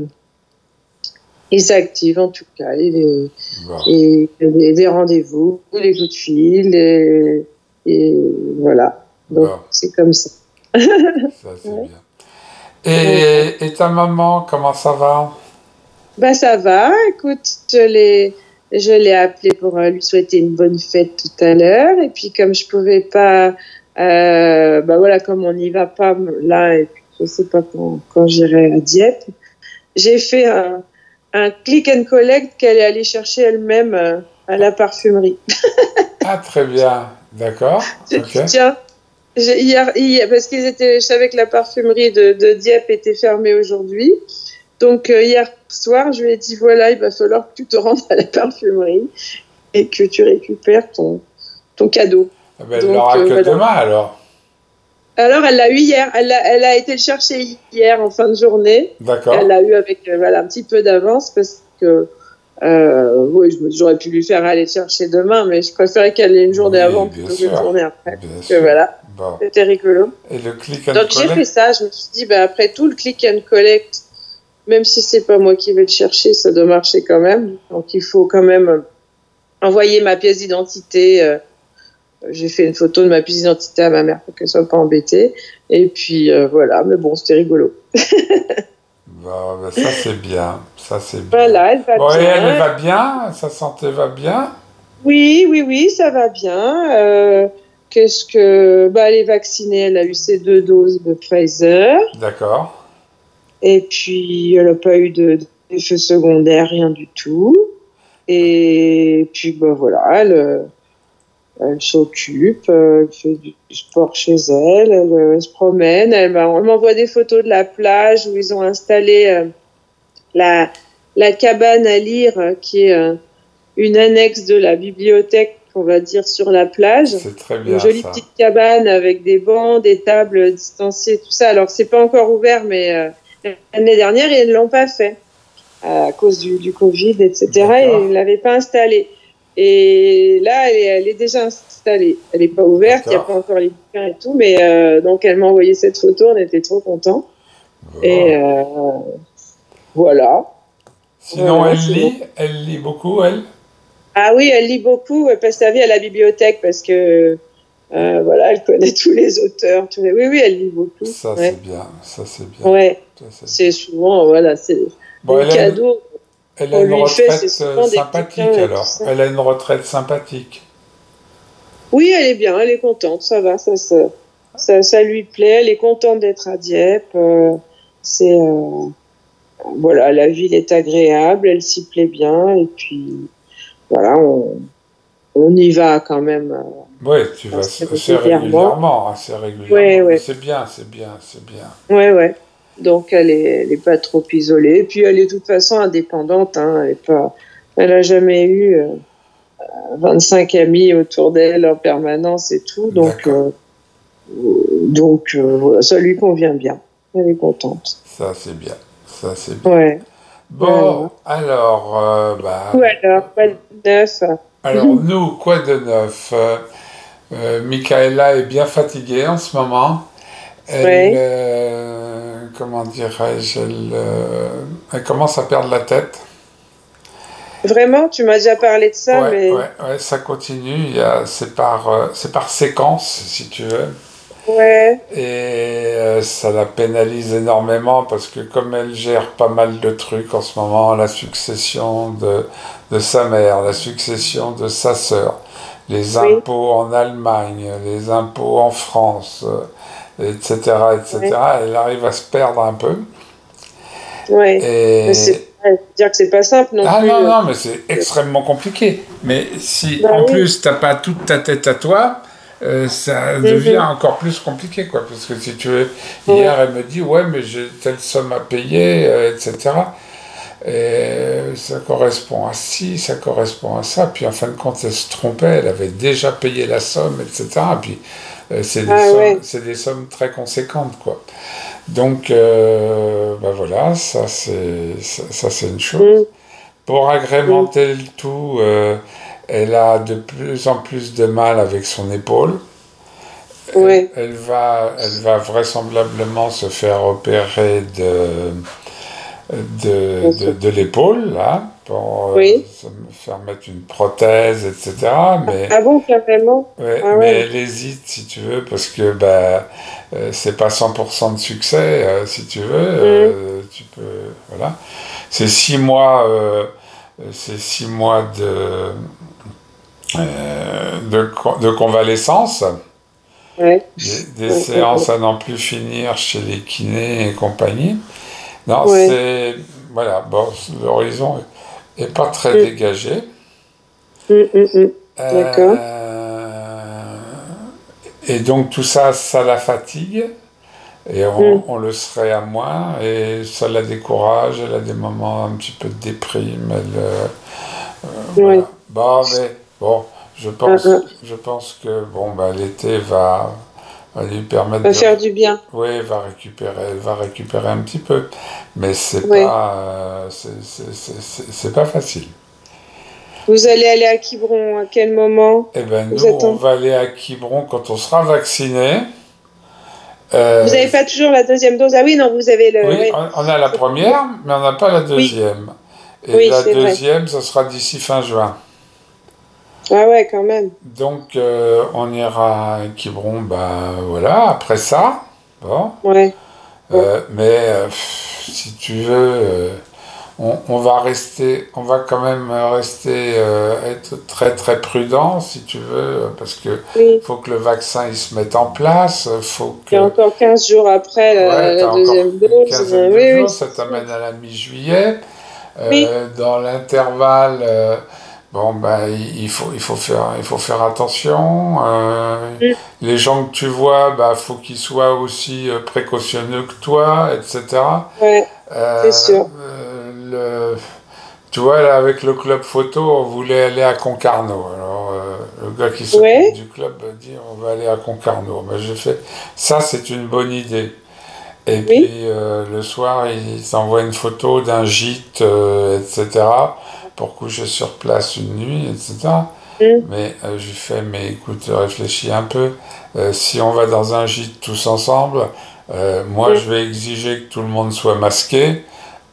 il s'active en tout cas. Il est, Bon, et des, des rendez-vous, des coups de fil, et, et voilà. Donc, bon, c'est comme ça. ça c'est Ouais. bien. Ouais. Et, et ta maman, comment ça va? Bah ça va, écoute, je l'ai, je l'ai appelé pour euh, lui souhaiter une bonne fête tout à l'heure. Et puis comme je pouvais pas, euh, bah voilà, comme on n'y va pas là, et puis je sais pas quand, quand j'irai à Dieppe, j'ai fait un, un click and collect qu'elle est allée chercher elle-même euh, à la parfumerie. Ah, très bien. D'accord. Ok. Tiens, j'ai- hier, hier, parce qu'ils étaient, je savais que la parfumerie de, de Dieppe était fermée aujourd'hui. Donc euh, hier soir, je lui ai dit voilà, il va falloir que tu te rendes à la parfumerie et que tu récupères ton, ton cadeau. Ah ben, elle Donc l'aura euh, que voilà. demain alors. Alors elle l'a eu hier, elle a, elle a été le chercher hier en fin de journée. Elle D'accord. l'a eu avec euh, voilà, un petit peu d'avance parce que euh, oui, je me- j'aurais pu lui faire aller le chercher demain, mais je préférais qu'elle ait une journée Oui, avant bien plutôt qu'une sûr. journée après. Bien Donc euh, sûr. voilà, Bon. c'était rigolo. Et le click and Donc j'ai fait collect? ça, je me suis dit bah, après tout le click and collect, même si c'est pas moi qui vais le chercher, ça doit marcher quand même. Donc il faut quand même euh, envoyer ma pièce d'identité. Euh, j'ai fait une photo de ma pièce d'identité à ma mère pour qu'elle soit pas embêtée. Et puis euh, voilà, mais bon, c'était rigolo. Bon, ben, ça c'est bien. Ça c'est bien. Voilà, elle va Bon, et elle, elle bien. va bien? Sa santé va bien? Oui, oui, oui, ça va bien. Euh, qu'est-ce que, bah, elle est vaccinée. Elle a eu ses deux doses de Pfizer. D'accord. Et puis, elle n'a pas eu de, d'effets secondaires, rien du tout. Et puis, bah, voilà, elle, euh, elle s'occupe, euh, elle fait du sport chez elle, elle, euh, elle se promène, elle, m'a- elle m'envoie des photos de la plage où ils ont installé euh, la, la cabane à lire, euh, qui est euh, une annexe de la bibliothèque, on va dire, sur la plage. C'est très Une bien jolie ça. petite cabane avec des bancs, des tables distanciées, tout ça. Alors, c'est pas encore ouvert, mais euh, l'année dernière, ils ne l'ont pas fait à cause du, du Covid, et cetera. Et ils ne D'accord. l'avaient pas installée. Et là, elle est, elle est déjà installée. Elle n'est pas ouverte, il n'y a pas D'accord. encore les bouquins et tout, mais euh, donc elle m'a envoyé cette photo, on était trop contents. Et Bon. euh, voilà. Sinon, Voilà, elle sinon. lit? Elle lit beaucoup, elle? Ah oui, elle lit beaucoup, elle passe sa vie à la bibliothèque parce que euh, voilà, elle connaît tous les auteurs. Tous les... Oui, oui, elle lit beaucoup. Ça c'est Ouais, bien. Ça c'est bien. ouais. Ça c'est C'est bien. souvent, voilà, c'est Bon, les elle a une, cadeaux elle a qu'on une lui fait, c'est retraite euh, souvent des sympathique bouquins et tout alors. ça. Elle a une retraite sympathique. Oui, elle est bien, elle est contente, ça va, ça, ça, ça, ça lui plaît, elle est contente d'être à Dieppe. Euh, c'est euh, voilà, la ville est agréable, elle s'y plaît bien, et puis voilà, on, on y va quand même Oui, tu euh, vas assez assez régulièrement. régulièrement, assez Ouais, régulièrement. Mais ouais, c'est bien, c'est bien, c'est bien. ouais, ouais. Donc elle est, elle est pas trop isolée, et puis elle est de toute façon indépendante, hein, elle est pas, elle a jamais eu euh, vingt-cinq amis autour d'elle en permanence et tout, donc. D'accord. Euh, Donc, euh, voilà, ça lui convient bien. Elle est contente. Ça c'est bien. Ça c'est bien. Ouais. Bon, alors, euh, bah, Ou alors, pas de neuf. alors nous, quoi de neuf? Euh, euh, Michaela est bien fatiguée en ce moment. Elle, Ouais. euh, comment dirais-je, elle, euh, elle commence à perdre la tête. Vraiment, tu m'as déjà parlé de ça, Ouais, mais ouais, ouais, ça continue. Il y a, c'est par, euh, c'est par séquence, si tu veux. ouais, Et euh, ça la pénalise énormément parce que comme elle gère pas mal de trucs en ce moment, la succession de, de sa mère, la succession de sa sœur, les oui, impôts en Allemagne, les impôts en France, euh, et cetera, ouais, et cetera, elle arrive à se perdre un peu. ouais. Mais Et c'est ouais, faut dire que c'est pas simple non ah plus. non, euh. non, mais c'est extrêmement compliqué. Mais si Bah en oui. plus t'as pas toute ta tête à toi, euh, ça devient Mhm. encore plus compliqué, quoi. Parce que si tu veux, hier Ouais, elle me dit, ouais, mais j'ai telle somme à payer, euh, et cetera. Et ça correspond à ci, ça correspond à ça. Puis en fin de compte, elle se trompait, elle avait déjà payé la somme, et cetera. Puis euh, c'est des ah sommes, ouais. c'est des sommes très conséquentes, quoi. Donc, euh, bah voilà, ça c'est, ça, ça, c'est une chose. Mhm. Pour Mhm. agrémenter le tout, euh, elle a de plus en plus de mal avec son épaule. Elle, Ouais, elle va, elle va vraisemblablement se faire opérer de, de, bien de, sûr. de l'épaule, là, pour euh, Oui. se faire mettre une prothèse, et cetera. Mais, Ah bon, carrément? ouais, Ah mais ouais. elle hésite, si tu veux, parce que bah, euh, c'est pas cent pour cent de succès, euh, si tu veux. Mhm. Euh, tu peux, voilà. C'est six mois, euh, c'est six mois de, euh, de, de convalescence, Ouais. des, des Ouais, ouais, séances à n'en plus finir chez les kinés et compagnie. Non, ouais. c'est. Voilà, bon, l'horizon est pas très Mhm. dégagé. Mhm, mhm, mhm. D'accord. Euh, et donc tout ça, ça la fatigue. Et Mhm. on, on le serait à moins. Et ça la décourage. Elle a des moments un petit peu de déprime. Elle, euh, voilà. Ouais. Bon, mais bon, je Ah, pense, ah. je pense que bon, bah, l'été va, va lui permettre Va de. faire du bien. Oui, va récupérer, elle va récupérer un petit peu. Mais c'est Ouais. pas, euh, c'est c'est- c'est- c'est- c'est pas facile. Vous allez aller à Quiberon à quel moment? Eh ben, nous, Vous on attendez? va aller à Quiberon quand on sera vacciné. Vous Euh, n'avez pas toujours la deuxième dose? Ah oui, non, vous avez le. oui, Oui, on on a la c'est toujours. première, mais on n'a pas la Oui, deuxième. Et oui, la c'est vrai. deuxième, ça sera d'ici fin juin. Ah ouais, quand même. Donc, euh, on ira à Quiberon, ben voilà, après ça. Bon. Ouais. Ouais. Euh, mais euh, pff, si tu veux, euh, on, on va rester, on va quand même rester, euh, être très très prudent, si tu veux, parce que Oui. faut que le vaccin il se mette en place, faut Et que. encore quinze jours après la, Ouais, la t'as encore deuxième une dose. quinzaine euh, de Oui, oui, jours, ça c'est sûr. t'amène à la mi-juillet. Oui. Euh, dans l'intervalle, euh, bon ben il, il faut il faut faire il faut faire attention. Euh, Mm. les gens que tu vois, bah faut qu'ils soient aussi euh, précautionneux que toi, et cetera. Ouais, c'est Euh, sûr. euh, le, tu vois, là, avec le club photo, on voulait aller à Concarneau. Alors, euh, le gars qui s'occupe Ouais. du club a dit on va aller à Concarneau. Ben, j'ai fait ça, c'est une bonne idée. Et Oui. puis euh, le soir, ils t'envoient une photo d'un gîte, euh, et cetera, pour coucher sur place une nuit, et cetera. Mm. Mais euh, je lui fais, mais écoute, réfléchis un peu. Euh, si on va dans un gîte tous ensemble, euh, moi Mm. je vais exiger que tout le monde soit masqué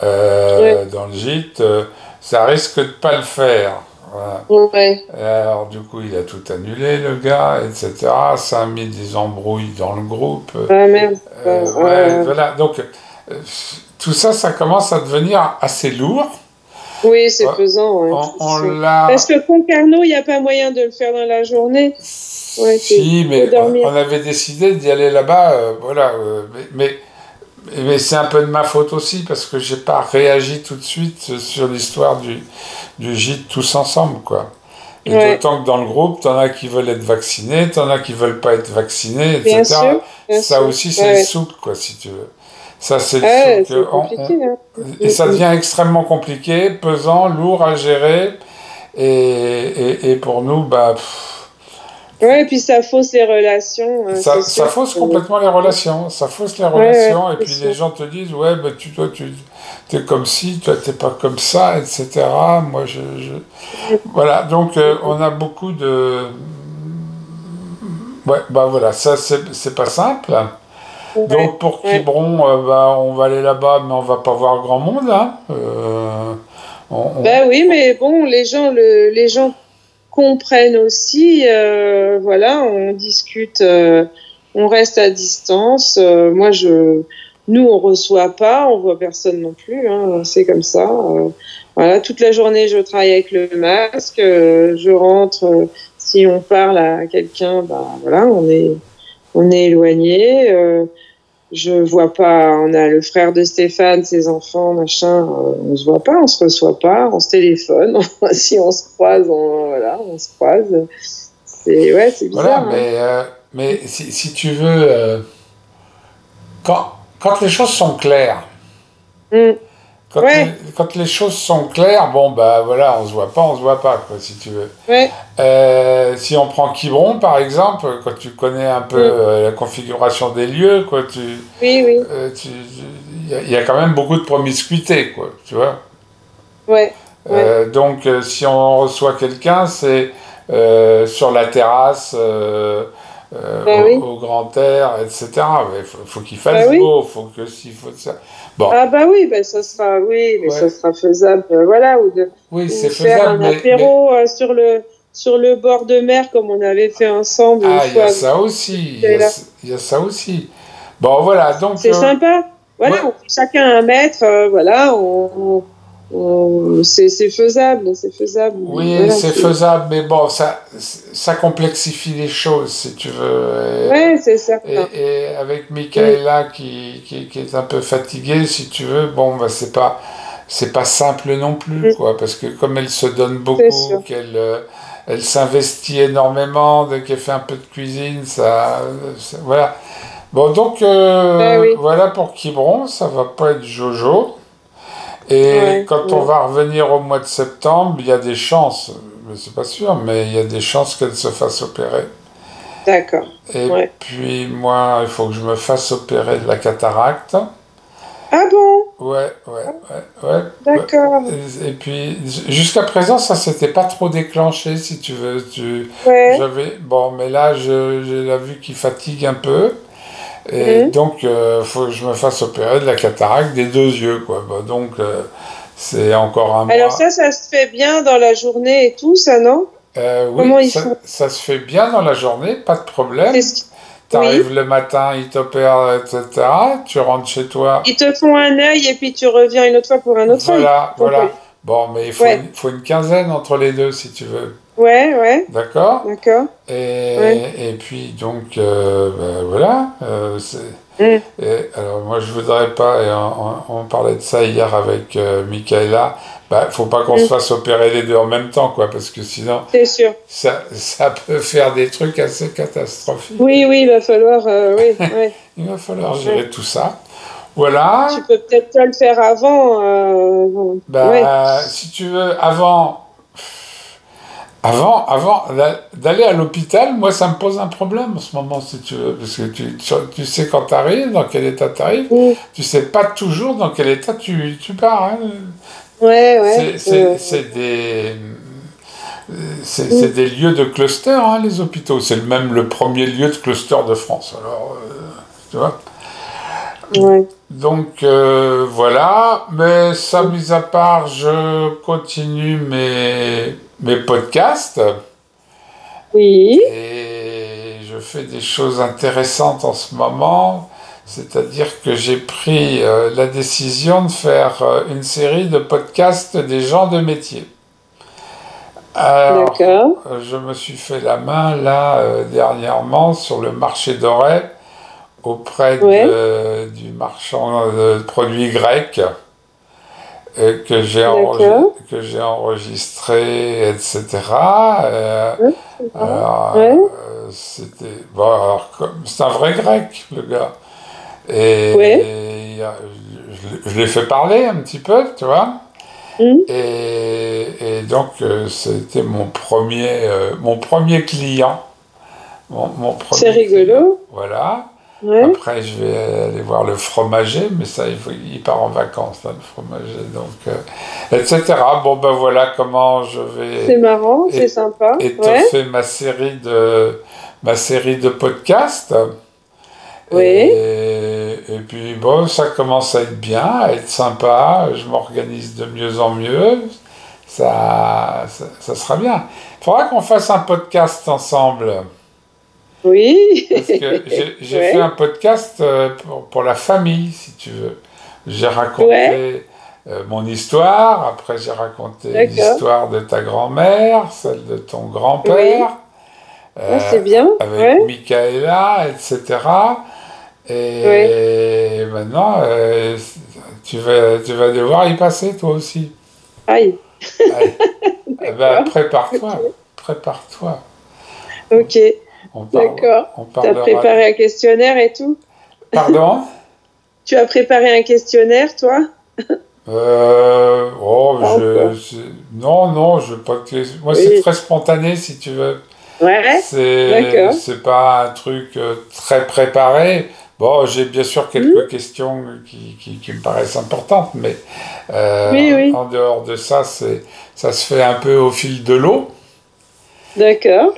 Ouais. euh, dans le gîte. Euh, ça risque de pas le faire. Voilà. Ouais. Alors du coup, il a tout annulé, le gars, et cetera. Ça a mis des embrouilles dans le groupe. Ah merde. Euh, Ah, ouais, ah. voilà. Donc, euh, tout ça, ça commence à devenir assez lourd. Oui, c'est Euh, pesant, ouais, On, c'est on sûr. Parce l'a. que Concarneau, il n'y a pas moyen de le faire dans la journée. Ouais, t'es- Si, faut mais on, dormir. on avait décidé d'y aller là-bas. Euh, voilà. Euh, mais mais, mais c'est un peu de ma faute aussi parce que j'ai pas réagi tout de suite sur l'histoire du, du gîte tous ensemble, quoi. Et Ouais, d'autant que dans le groupe, t'en as qui veulent être vaccinés, t'en as qui veulent pas être vaccinés, bien et cetera. sûr, bien Ça sûr. aussi, c'est Ouais, le ouais. souk, quoi, si tu veux. Ça, c'est le Ah, souk. c'est On- on- compliqué, hein. et Mm, ça mm. devient extrêmement compliqué, pesant, lourd à gérer. Et, et, et pour nous, bah, pff, Ouais, et puis ça fausse les relations. euh, Ça, c'est ça sûr. fausse que- complètement les relations, ça fausse les Ouais, ouais, relations, et c'est puis les sûr. gens te disent, ouais, bah, tu, toi, tu es comme ci, toi, t'es pas comme ça, et cetera. Moi, je, je- Voilà, donc euh, on a beaucoup de... Ouais, bah voilà, ça, c'est c'est pas simple. Ouais, Donc pour ouais. Quiberon, euh, bah, on va aller là-bas, mais on va pas voir grand monde, hein. Euh, on, on- Ben oui, mais bon, les gens, le, les gens comprennent aussi. Euh, voilà, on discute, euh, on reste à distance. Euh, moi, je, nous, on reçoit pas, on voit personne non plus. Hein, c'est comme ça. Euh, voilà, toute la journée, je travaille avec le masque. Euh, je rentre. Euh, si on parle à quelqu'un, ben voilà, on est, on est éloigné. Euh, je vois pas, on a le frère de Stéphane, ses enfants, machin, euh, on se voit pas, on se reçoit pas, on se téléphone, si on se croise, on, voilà, on se croise. C'est, ouais, c'est voilà, bizarre, hein. mais, euh, mais si, si tu veux, euh, quand, quand les choses sont claires, Mm. quand les, Ouais, quand les choses sont claires, bon, bah voilà, on se voit pas, on se voit pas, quoi, si tu veux. ouais, Euh, si on prend Quiberon, par exemple, quand tu connais un peu mm. euh, la configuration des lieux, quoi, tu, Oui, oui, euh, tu- il y, a- il y a quand même beaucoup de promiscuité, quoi, tu vois. ouais, ouais, Euh, donc, euh, si on reçoit quelqu'un, c'est euh, sur la terrasse, euh, euh, bah au, oui, au grand air, et cetera. Il faut, faut qu'il bah fasse oui. beau, faut que s'il faut ça. Bon, Ah bah oui, bah ça sera, oui, mais ça ouais, sera faisable, euh, voilà, ou de, oui, ou c'est faire faisable, un mais, mais apéro euh, sur le, sur le bord de mer comme on avait fait ensemble une ah, il y a fois avec ça aussi, il y a, Michaela. il y a ça aussi. Bon, voilà, donc, C'est euh, sympa. ouais, Voilà, on fait chacun un mètre, euh, voilà, on, on- c'est c'est faisable, c'est faisable. oui, Voilà, c'est c'est faisable, mais bon, ça, ça complexifie les choses, si tu veux. ouais, c'est Et, certain. et- et avec Mm, Michaela qui, qui, qui est un peu fatiguée, si tu veux, bon, bah, c'est pas, c'est pas simple non plus, mm, quoi, parce que comme elle se donne c'est beaucoup, sûr. qu'elle euh, elle s'investit énormément, dès qu'elle fait un peu de cuisine, ça, ça- voilà. Bon, donc, Ben euh, oui, voilà pour Quiberon, ça va pas être Jojo. Et ouais, quand on ouais, va revenir au mois de septembre, il y a des chances, mais c'est pas sûr, mais il y a des chances qu'elle se fasse opérer. d'accord. Et Ouais. puis moi, il faut que je me fasse opérer de la cataracte. Ah bon? Ouais, ouais, ouais, ouais. Ouais. D'accord. Et, et puis jusqu'à présent, ça s'était pas trop déclenché, si tu veux. Tu, Ouais. j'avais, bon, mais là, je, j'ai la vue qui fatigue un peu. Et Mm. donc, il faut que je me fasse opérer de la cataracte des deux yeux, quoi. Bah, donc, euh, c'est encore un Alors mois. ça, ça se fait bien dans la journée et tout, ça, non? Euh, oui, Comment ils ça, font? ça se fait bien dans la journée, pas de C'est problème. ce qui- T'arrives Oui. le matin, ils t'opèrent, et cetera. Tu rentres chez toi. Ils te font un œil et puis tu reviens une autre fois pour un autre œil. Voilà, Ton voilà. œil. Bon, mais il faut Ouais. une, faut une quinzaine entre les deux, si tu veux. Ouais, ouais. D'accord? D'accord. Et, Ouais. et puis, donc, euh, ben, voilà. euh, c'est- Mm. et alors, moi, je voudrais pas, et on, on- on parlait de ça hier avec euh, Michaela, bah, faut pas qu'on se Mm. fasse opérer les deux en même temps, quoi, parce que sinon, C'est sûr. ça, ça peut faire des trucs assez catastrophiques. Oui, oui, il va falloir, euh, oui, ouais, Il va falloir ouais. gérer tout ça. Voilà. Tu peux peut-être pas le faire avant. Euh, ouais. Bah, si tu veux, avant, avant, avant d'a- d'aller à l'hôpital, moi, ça me pose un problème en ce moment, si tu veux, parce que tu, tu, tu sais quand tu arrives, dans quel état tu arrives, Mm. tu sais pas toujours dans quel état tu, tu pars, hein. Ouais, ouais. C'est, c'est, Euh, c'est des, c'est, c'est mm. des lieux de cluster, hein, les hôpitaux. C'est même le premier lieu de cluster de France. Alors, euh, tu vois. Ouais. Donc euh, voilà, mais ça mis à part, je continue mes, mes podcasts Oui. et je fais des choses intéressantes en ce moment. C'est-à-dire que j'ai pris euh, la décision de faire euh, une série de podcasts des gens de métier. Alors, D'accord. euh, je me suis fait la main là euh, dernièrement sur le marché doré auprès Ouais. de, du marchand de produits grecs euh, que j'ai enregistré, D'accord. que j'ai enregistré, et cetera. Euh, Ouais, c'est marrant. alors, Ouais. euh, c'était bon, alors, comme- c'est un vrai grec, le gars. Ouais. Et euh, je, je l'ai fait parler un petit peu, tu vois. Mm. Et, et donc, euh, c'était mon premier, euh, mon premier client. mon, mon premier C'est rigolo. client. Voilà. Ouais. Après, je vais aller voir le fromager, mais ça, il, faut, il part en vacances, là, le fromager, donc, euh, et cetera. Bon, ben voilà comment je C'est vais marrant, é- c'est sympa. Ouais. étoffer ma série de, ma série de podcasts. Oui. Et, et puis, bon, ça commence à être bien, à être sympa. Je m'organise de mieux en mieux. Ça, ça, ça sera bien. Il faudra qu'on fasse un podcast ensemble. Oui. Parce que j'ai j'ai fait Ouais. un podcast euh, pour, pour la famille, si tu veux. J'ai Ouais. raconté euh, mon histoire, après j'ai raconté D'accord. l'histoire de ta grand-mère, celle de ton Oui. grand-père, Ah, c'est euh, bien. avec Ouais. Michaela, et cetera. Ouais. Et maintenant, euh, tu vas, tu vas devoir y passer toi aussi. Aïe. Allez, eh ben, D'accord. Ok. prépare-toi, prépare-toi. Ok. On parle, D'accord. on Tu as parlera. préparé un questionnaire et tout? Pardon? Tu as préparé un questionnaire, toi? Euh, oh, Pas je, encore. je- non, non, je veux pas que les- moi c'est Oui. très spontané si tu veux. Ouais. C'est, D'accord. c'est pas un truc euh, très préparé. Bon, j'ai bien sûr Hmm. quelques questions qui, qui, qui me paraissent importantes, mais euh, Oui, oui. en dehors de ça, c'est, ça se fait un peu au fil de l'eau. D'accord.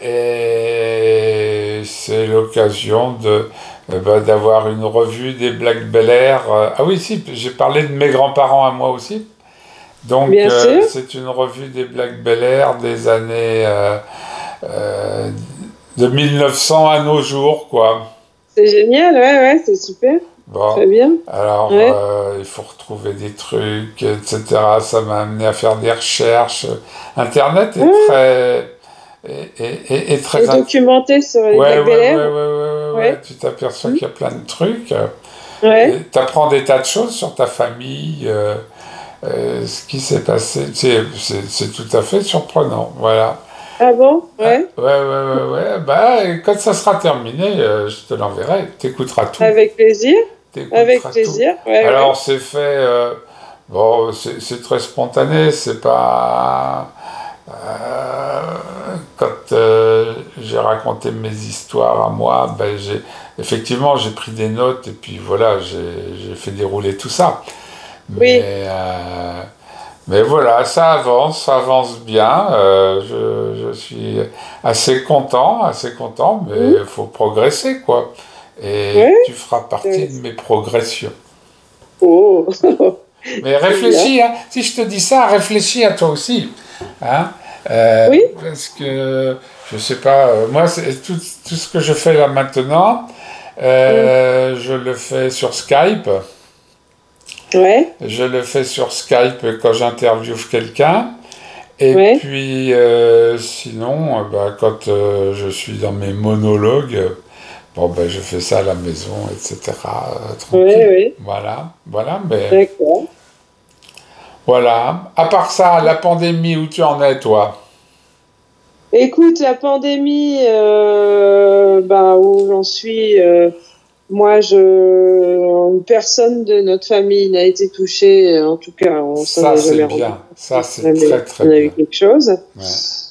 Et c'est l'occasion de, euh, bah, d'avoir une revue des Black Bel Air. euh, Ah oui, si, j'ai parlé de mes grands-parents à moi aussi. Donc, Bien euh, sûr. c'est une revue des Black Bel Air des années euh, euh, de mille neuf cents à nos jours, quoi. C'est génial. Ouais, ouais, c'est super. Bon, Très bien. alors, Ouais. euh, il faut retrouver des trucs, et cetera. Ça m'a amené à faire des recherches. Internet est Ah, très, est, est- est- est très et int- documenté sur les Ouais, Black ouais, Bel ouais, Air. ouais, ouais, ouais, ouais. Ouais. Tu t'aperçois Hmm. qu'il y a plein de trucs. Ouais. Tu apprends des tas de choses sur ta famille, euh, euh, ce qui s'est passé. C'est, c'est, c'est tout à fait surprenant. Voilà. Ah bon? Ah, Ouais. ouais, ouais, ouais, ouais. Bah, et quand ça sera terminé, euh, je te l'enverrai. T'écouteras tout. Avec plaisir. Avec T'écouteras tout. plaisir. Ouais, Alors, ouais. c'est fait. euh, bon, c'est, c'est très spontané. C'est pas. Euh, quand euh, j'ai raconté mes histoires à moi, ben j'ai effectivement j'ai pris des notes et puis voilà, j'ai j'ai fait dérouler tout ça. Oui. Mais euh, mais voilà, ça avance, ça avance bien. euh, je, je suis assez content, assez content, mais Hmm. il faut progresser quoi. Et Ouais. tu feras partie Ouais. de mes progressions. Oh. Mais C'est bien. réfléchis, hein. Si je te dis ça, réfléchis à toi aussi. Hein. Euh, Oui. parce que, je sais pas, euh, moi, c'est tout, tout ce que je fais là maintenant, Hmm. euh, je le fais sur Skype. Ouais. Je le fais sur Skype quand j'interviewe quelqu'un. Et Ouais. puis, euh, sinon, euh, bah, quand euh, je suis dans mes monologues, bon, ben, je fais ça à la maison, et cetera euh, Ouais, tranquille. ouais. Voilà, voilà, mais D'accord. voilà. À part ça, la pandémie, où tu en es, toi? Écoute, la pandémie, euh, bah, où j'en suis, euh, moi, je, personne de notre famille n'a été touchée. En tout cas, on s'en Ça, est c'est jamais rendu bien. compte Ça, si c'est jamais très, très on a eu bien. quelque chose. Ouais.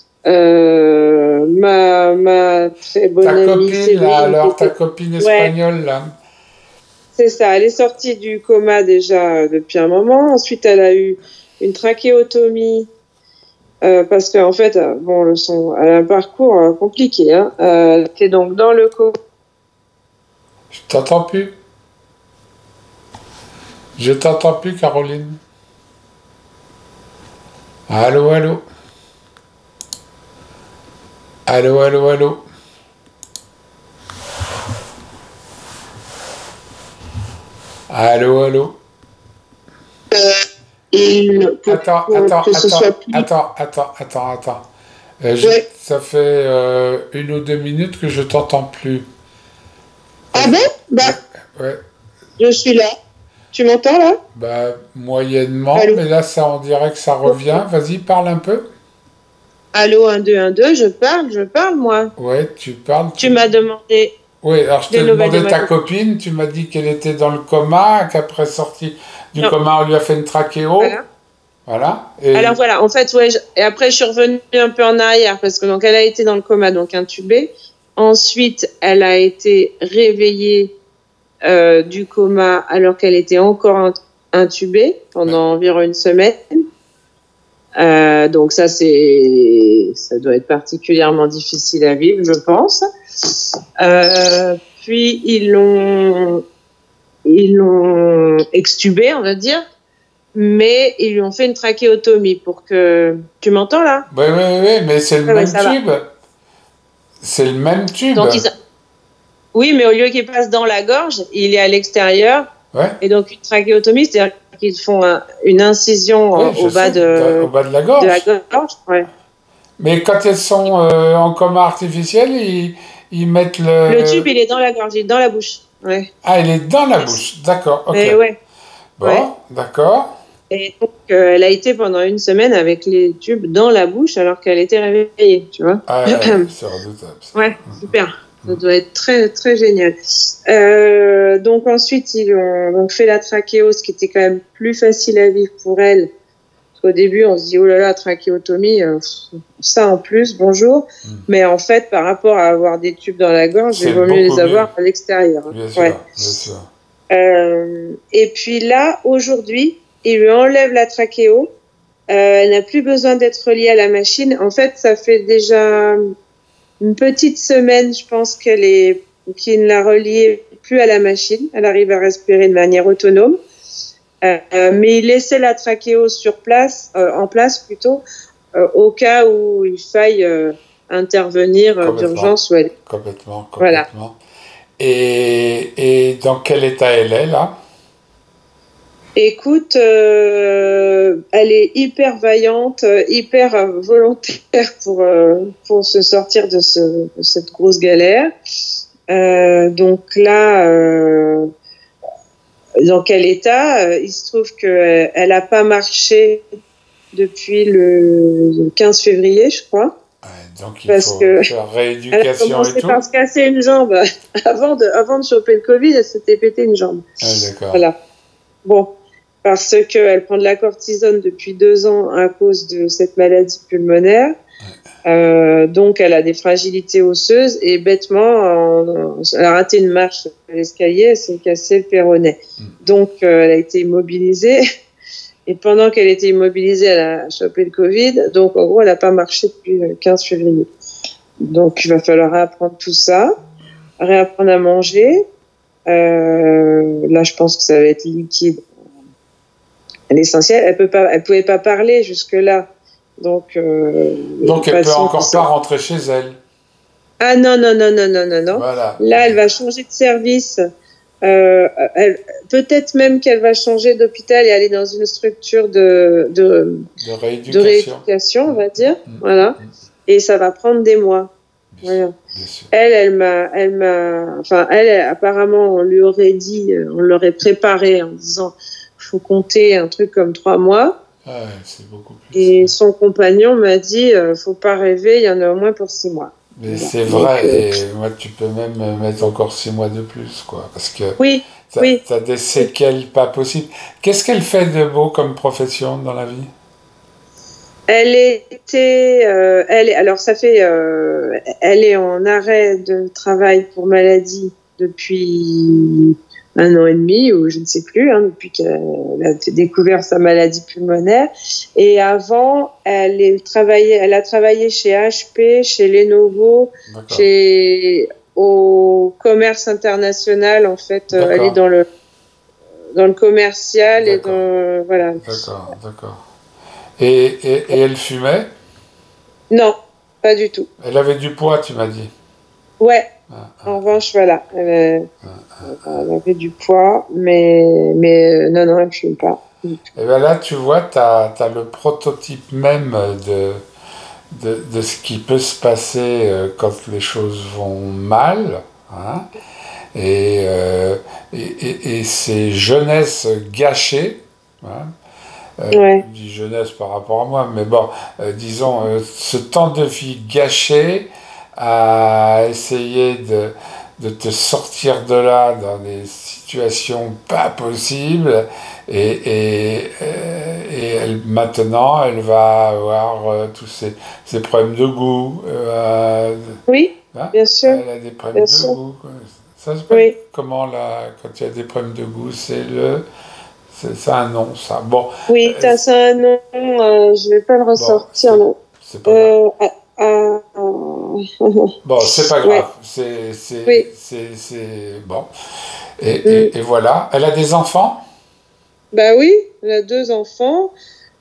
Euh, ma, ma très bonne Ta amie copine, là, Céline, qui alors, ta était, copine ouais, espagnole, là. c'est ça. Elle est sortie du coma déjà depuis un moment. Ensuite, elle a eu une trachéotomie. Euh, parce qu'en fait, euh, bon, le son, elle a un parcours euh, compliqué. Hein. Euh, elle était donc dans le coma. Je t'entends plus. Je t'entends plus, Caroline. Allô, allô. Allô, allô, allô. Allô, allô. Et pour, Attends, pour attends, que ce attends, soit plus. attends, attends, attends, attends. Euh, je- Ouais. ça fait euh, une ou deux minutes que je t'entends plus. Ah bon? Bah, Ouais, ouais. je suis là. Tu m'entends là? Bah, moyennement, Allô? mais là, ça, on dirait que ça revient. Vas-y, parle un peu. Allô, un, deux, un, deux, je parle, je parle, moi. Ouais, tu parles. Tu Tu... m'as demandé Oui, alors je des t'ai nouvelles de demandé ma ta copine. copine, tu m'as dit qu'elle était dans le coma, qu'après sortie du Non, coma, on lui a fait une trachéo. voilà. Voilà. Alors Et voilà, en fait, ouais, je- et après je suis revenue un peu en arrière parce que donc elle a été dans le coma, donc intubée. Ensuite, elle a été réveillée euh, du coma alors qu'elle était encore intubée pendant environ une semaine. Euh, donc ça, c'est, ça doit être particulièrement difficile à vivre, je pense. Euh, puis ils l'ont, ils l'ont extubée, on va dire, mais ils lui ont fait une trachéotomie pour que. Tu m'entends là? Oui, oui, oui, mais c'est le Ouais, ouais, même ça va. tube. C'est le même tube. Donc ils, oui, mais au lieu qu'il passe dans la gorge, il est à l'extérieur. Ouais. Et donc une trachéotomie, c'est-à-dire qu'ils font un- une incision Oui, en- je au bas sais, de, au bas de la de gorge. la gorge. Ouais. Mais quand elles sont euh, en coma artificiel, ils, ils mettent Le tube, le... il est dans la gorge, il est dans la bouche. Ouais. Ah, il est dans la bouche. D'accord, ok. Et ouais. Ouais. Bon, d'accord. Et donc, euh, elle a été pendant une semaine avec les tubes dans la bouche alors qu'elle était réveillée, tu vois. Ah, ouais, c'est redoutable. ça. Ouais, super. Ça doit être très, très génial. Euh, donc ensuite, ils ont donc fait la trachéo, ce qui était quand même plus facile à vivre pour elle. Parce qu'au début, on se dit, oh là là, trachéotomie, euh, ça en plus, bonjour. Mm. Mais en fait, par rapport à avoir des tubes dans la gorge, il C'est vaut mieux les beaucoup avoir mieux. à l'extérieur. hein. Bien sûr, Ouais. bien sûr. Euh, et puis là, aujourd'hui, il lui enlève la trachéo. Euh, elle n'a plus besoin d'être reliée à la machine. En fait, ça fait déjà une petite semaine, je pense, qu'elle est, qu'il ne la relie plus à la machine. Elle arrive à respirer de manière autonome. Euh, euh, mais il laissait la trachéo sur place, euh, en place plutôt, euh, au cas où il faille euh, intervenir euh, Complètement. d'urgence. Ou elle... Complètement, Voilà. complètement. Et, et dans quel état elle est, là? Écoute, euh, elle est hyper vaillante, euh, hyper euh, volontaire pour, euh, pour se sortir de, ce, de cette grosse galère. Euh, donc là, euh, dans quel état? Euh, Il se trouve qu'elle n'a pas marché depuis le quinze février, je crois. Ouais, donc il Parce faut que faire elle a rééducation et commencé tout. par se casser une jambe. Avant de, avant de choper le Covid, elle s'était pété une jambe. Ah, d'accord. Voilà. Bon, parce qu'elle prend de la cortisone depuis deux ans à cause de cette maladie pulmonaire. Euh, donc, elle a des fragilités osseuses et bêtement, en- elle a raté une marche à l'escalier, elle s'est cassé le péroné. Mm. Donc, euh, elle a été immobilisée. Et pendant qu'elle était immobilisée, elle a chopé le Covid. Donc, en gros, elle n'a pas marché depuis le quinze février. Donc, il va falloir réapprendre tout ça, réapprendre à manger. Euh, là, je pense que ça va être liquide. L'essentiel, elle peut pas, elle pouvait pas parler jusque-là. Donc, euh, Donc elle pas peut de son encore qui pas sort. rentrer chez elle. Ah non, non, non, non, non, non, non. Voilà. Là, elle va changer de service. Euh, elle, peut-être même qu'elle va changer d'hôpital et aller dans une structure de, de, De de rééducation. rééducation, on va dire. Mm. Voilà. Mm. Et ça va prendre des mois. Bien sûr, Voilà. bien sûr. Elle, elle m'a, elle m'a, enfin, elle, apparemment, on lui aurait dit, on l'aurait préparé en disant, faut compter un truc comme trois mois. Ah, ouais, c'est beaucoup plus. Et ouais. son compagnon m'a dit, euh, faut pas rêver, il y en a au moins pour six mois. Mais Voilà. c'est Donc, vrai, euh, et moi tu peux même mettre encore six mois de plus, quoi, parce que oui, t'as, oui. t'as des séquelles pas possibles. Qu'est-ce qu'elle fait de beau comme profession dans la vie? Elle était, euh, elle est, alors ça fait, euh, elle est en arrêt de travail pour maladie depuis un an et demi ou je ne sais plus, hein, depuis qu'elle a découvert sa maladie pulmonaire. Et avant, elle est travaillé, elle a travaillé chez H P, chez Lenovo, D'accord. chez au commerce international. En fait, euh, elle est D'accord. dans le dans le commercial et D'accord. dans voilà. D'accord, d'accord. Et, et, et elle fumait? Non, pas du tout. Elle avait du poids, tu m'as dit. Ouais. Ah, En ah, revanche, voilà, elle, ah, euh, elle avait du poids, mais, mais euh, non, non, elle ne fume pas. Et bien là, tu vois, tu as le prototype même de, de, de ce qui peut se passer euh, quand les choses vont mal. Hein, et, euh, et, et, et ces jeunesses gâchées. Hein, euh, Ouais. je dis jeunesse par rapport à moi, mais bon, euh, disons, euh, ce temps de vie gâché à essayer de, de te sortir de là dans des situations pas possibles, et, et, euh, et elle, maintenant, elle va avoir euh, tous ces, ces problèmes de goût. Euh, Oui, Hein, bien sûr, elle a des problèmes bien de sûr. goût. Quoi. Ça se passe Oui, comment là, quand il y a des problèmes de goût, c'est le, c'est ça un nom, ça. Bon, oui, euh, t'as ça un nom, euh, je vais pas le bon, ressortir, c'est, non. c'est pas grave. Euh, ah, ah, ah, Bon, c'est pas grave. ouais, C'est, c'est, oui. c'est, c'est bon. Et, Mm. et, et voilà. Elle a des enfants Bah oui, elle a deux enfants.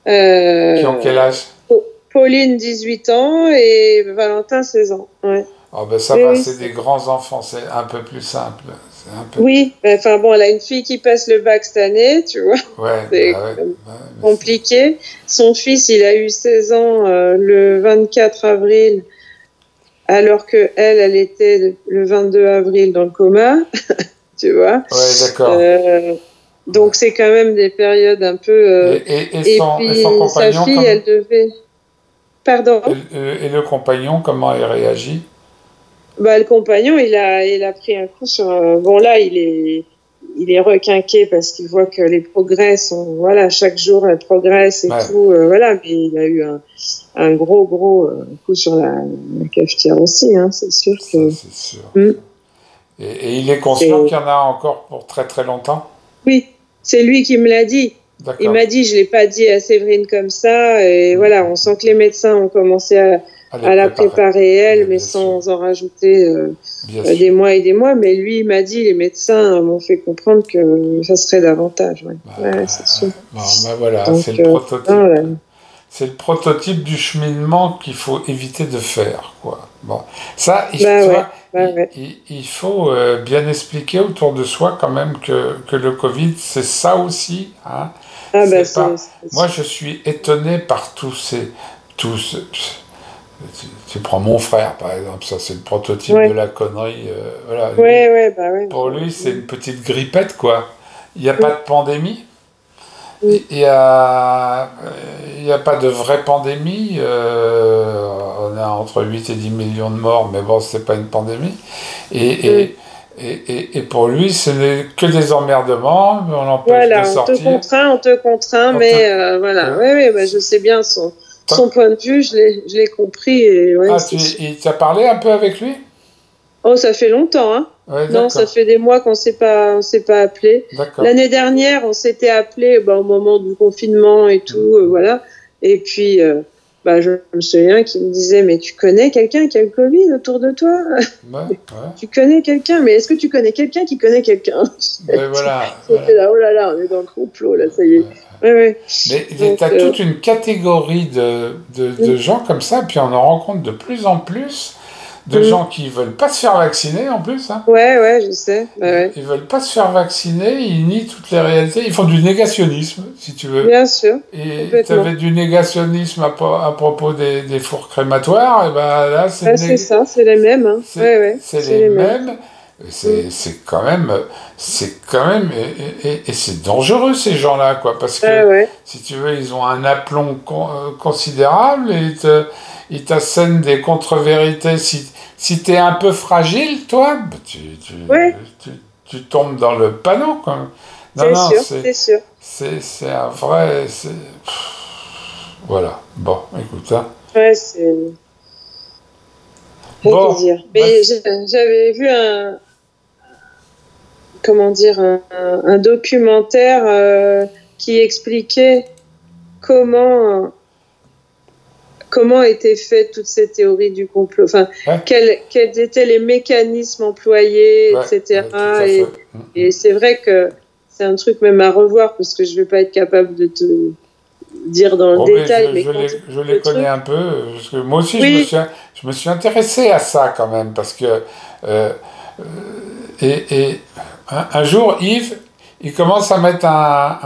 qui ont quel Euh, âge? Pa- Pauline, dix-huit ans, et Valentin, seize ans. Ouais. Oh ben ça Oui, va, oui, c'est des c'est- grands enfants, c'est un peu plus simple. C'est un peu. oui. bah, Enfin bon, elle a une fille qui passe le bac cette année, tu vois. Ouais, C'est bah ouais. quand même Ouais, mais c'est- compliqué. Son fils, il a eu seize ans euh, le vingt-quatre avril, alors que elle, elle était le vingt-deux avril dans le coma, tu vois. ouais, d'accord. Euh, Ouais. donc c'est quand même des périodes un peu. Et, euh, et, et Et son, et son puis sa compagnon, fille, comme, elle devait. Pardon. et, et le compagnon, comment il réagit? Bah, le compagnon, il a, il a pris un coup sur. euh, Bon, là, il est, il est requinqué parce qu'il voit que les progrès sont. Voilà, chaque jour, elle progresse et Ouais, tout. euh, voilà, mais il a eu un, un gros, gros euh, coup sur la, la cafetière aussi, hein, c'est sûr ça que. c'est sûr. Hmm, Et, et il est conscient c'est. qu'il y en a encore pour très très longtemps? Oui, c'est lui qui me l'a dit. Il D'accord. m'a dit, je l'ai pas dit à Séverine comme ça. Et Mm, voilà, mm. on sent que les médecins ont commencé à, À les à la préparer. préparer elle, Mais mais bien sûr, sans en rajouter euh, bien euh, sûr. des mois et des mois. Mais lui, il m'a dit, les médecins m'ont fait comprendre que ça serait davantage. Ouais, Bah, ouais, ouais, c'est sûr. ouais. Bon, ben voilà, Donc, c'est le euh, non, prototype. là, C'est le prototype du cheminement qu'il faut éviter de faire, quoi. Bon, ça, il- bah tu ouais, vois, bah il, ouais. il- il faut euh, bien expliquer autour de soi quand même que, que le Covid, c'est ça aussi, hein. Ah bah C'est c'est pas. c'est Moi, sûr. je suis étonné par tous ces, tous. Tu, tu prends mon frère, par exemple, ça, c'est le prototype de Ouais, la connerie. euh, voilà, lui, ouais, ouais, bah ouais. pour je- lui, c'est mm, une petite grippette, quoi. Il n'y a pas mm, de pandémie. mm, Il y a, il y a pas de vraie pandémie. euh, on a entre huit et dix millions de morts, mais bon, c'est pas une pandémie. Et, mm. et, et, et- et pour lui, ce n'est que des emmerdements. On l'empêche de Voilà, on te sortir. contraint, on te contraint, On te, mais euh, voilà. ouais. Oui, oui, bah, je sais bien son, son T'as- point de vue, je l'ai, je l'ai compris et ouais, Ah, c'est tu, sûr. il t'a parlé un peu avec lui? Oh, ça fait longtemps, hein. Oui, Non, ça d'accord. fait des mois qu'on s'est pas, on s'est pas appelé. D'accord. L'année dernière, on s'était appelé, bah, au moment du confinement et tout, euh, voilà. Et puis, euh, bah, je me souviens qu'il me disait, mais tu connais quelqu'un qui a le Covid autour de toi? Ouais, ouais. Tu connais quelqu'un? Mais est-ce que tu connais quelqu'un qui connaît quelqu'un? Ben voilà, C'était voilà. là, oh là là, on est dans le complot, là, ça y est. Ouais. Ouais, ouais. Mais tu Donc, as euh, toute une catégorie de, de, de mm, gens comme ça, puis on en rencontre de plus en plus de mm. gens qui veulent pas se faire vacciner en plus, hein. Ouais, ouais, je sais. Bah, Ils, ouais. ils veulent pas se faire vacciner, ils nient toutes les réalités, ils font du négationnisme, si tu veux. Bien sûr, Et tu avais complètement. du négationnisme à, po- à propos des, des fours crématoires, et ben là, c'est Ah, le c'est nég- ça, c'est les mêmes, hein. c'est Ouais, ouais, c'est c'est les les mêmes. mêmes. Mm. C'est c'est quand même, c'est quand même, et, et- et c'est dangereux ces gens-là, quoi, parce Ah, que ouais. si tu veux, ils ont un aplomb con- euh, considérable et ils te, ils t'assènent des contre-vérités. Si, si t'es un peu fragile, toi, bah, tu, tu, Ouais, tu, tu tombes dans le panneau, quoi. Non, c'est non, sûr, c'est, c'est sûr. c'est, c'est un vrai, c'est, voilà. Bon, écoute, hein. Ouais, c'est. Ouais, que Bon, dire. bah, Mais j'ai- j'avais vu un, comment dire, un, un documentaire euh, qui expliquait comment comment étaient faites toutes ces théories du complot, enfin, ouais, quels, quels étaient les mécanismes employés, ouais, ouais, tout et cetera. à Et, fait. Mm, et mm. c'est vrai que c'est un truc même à revoir parce que je vais pas être capable de te dire dans le Oh, mais détail, je, mais je quand les, tu je les le connais truc, un peu, euh, parce que moi aussi je me oui, suis, je me suis intéressé à ça quand même, parce que euh, et, et un, un jour Yves, il commence à mettre un,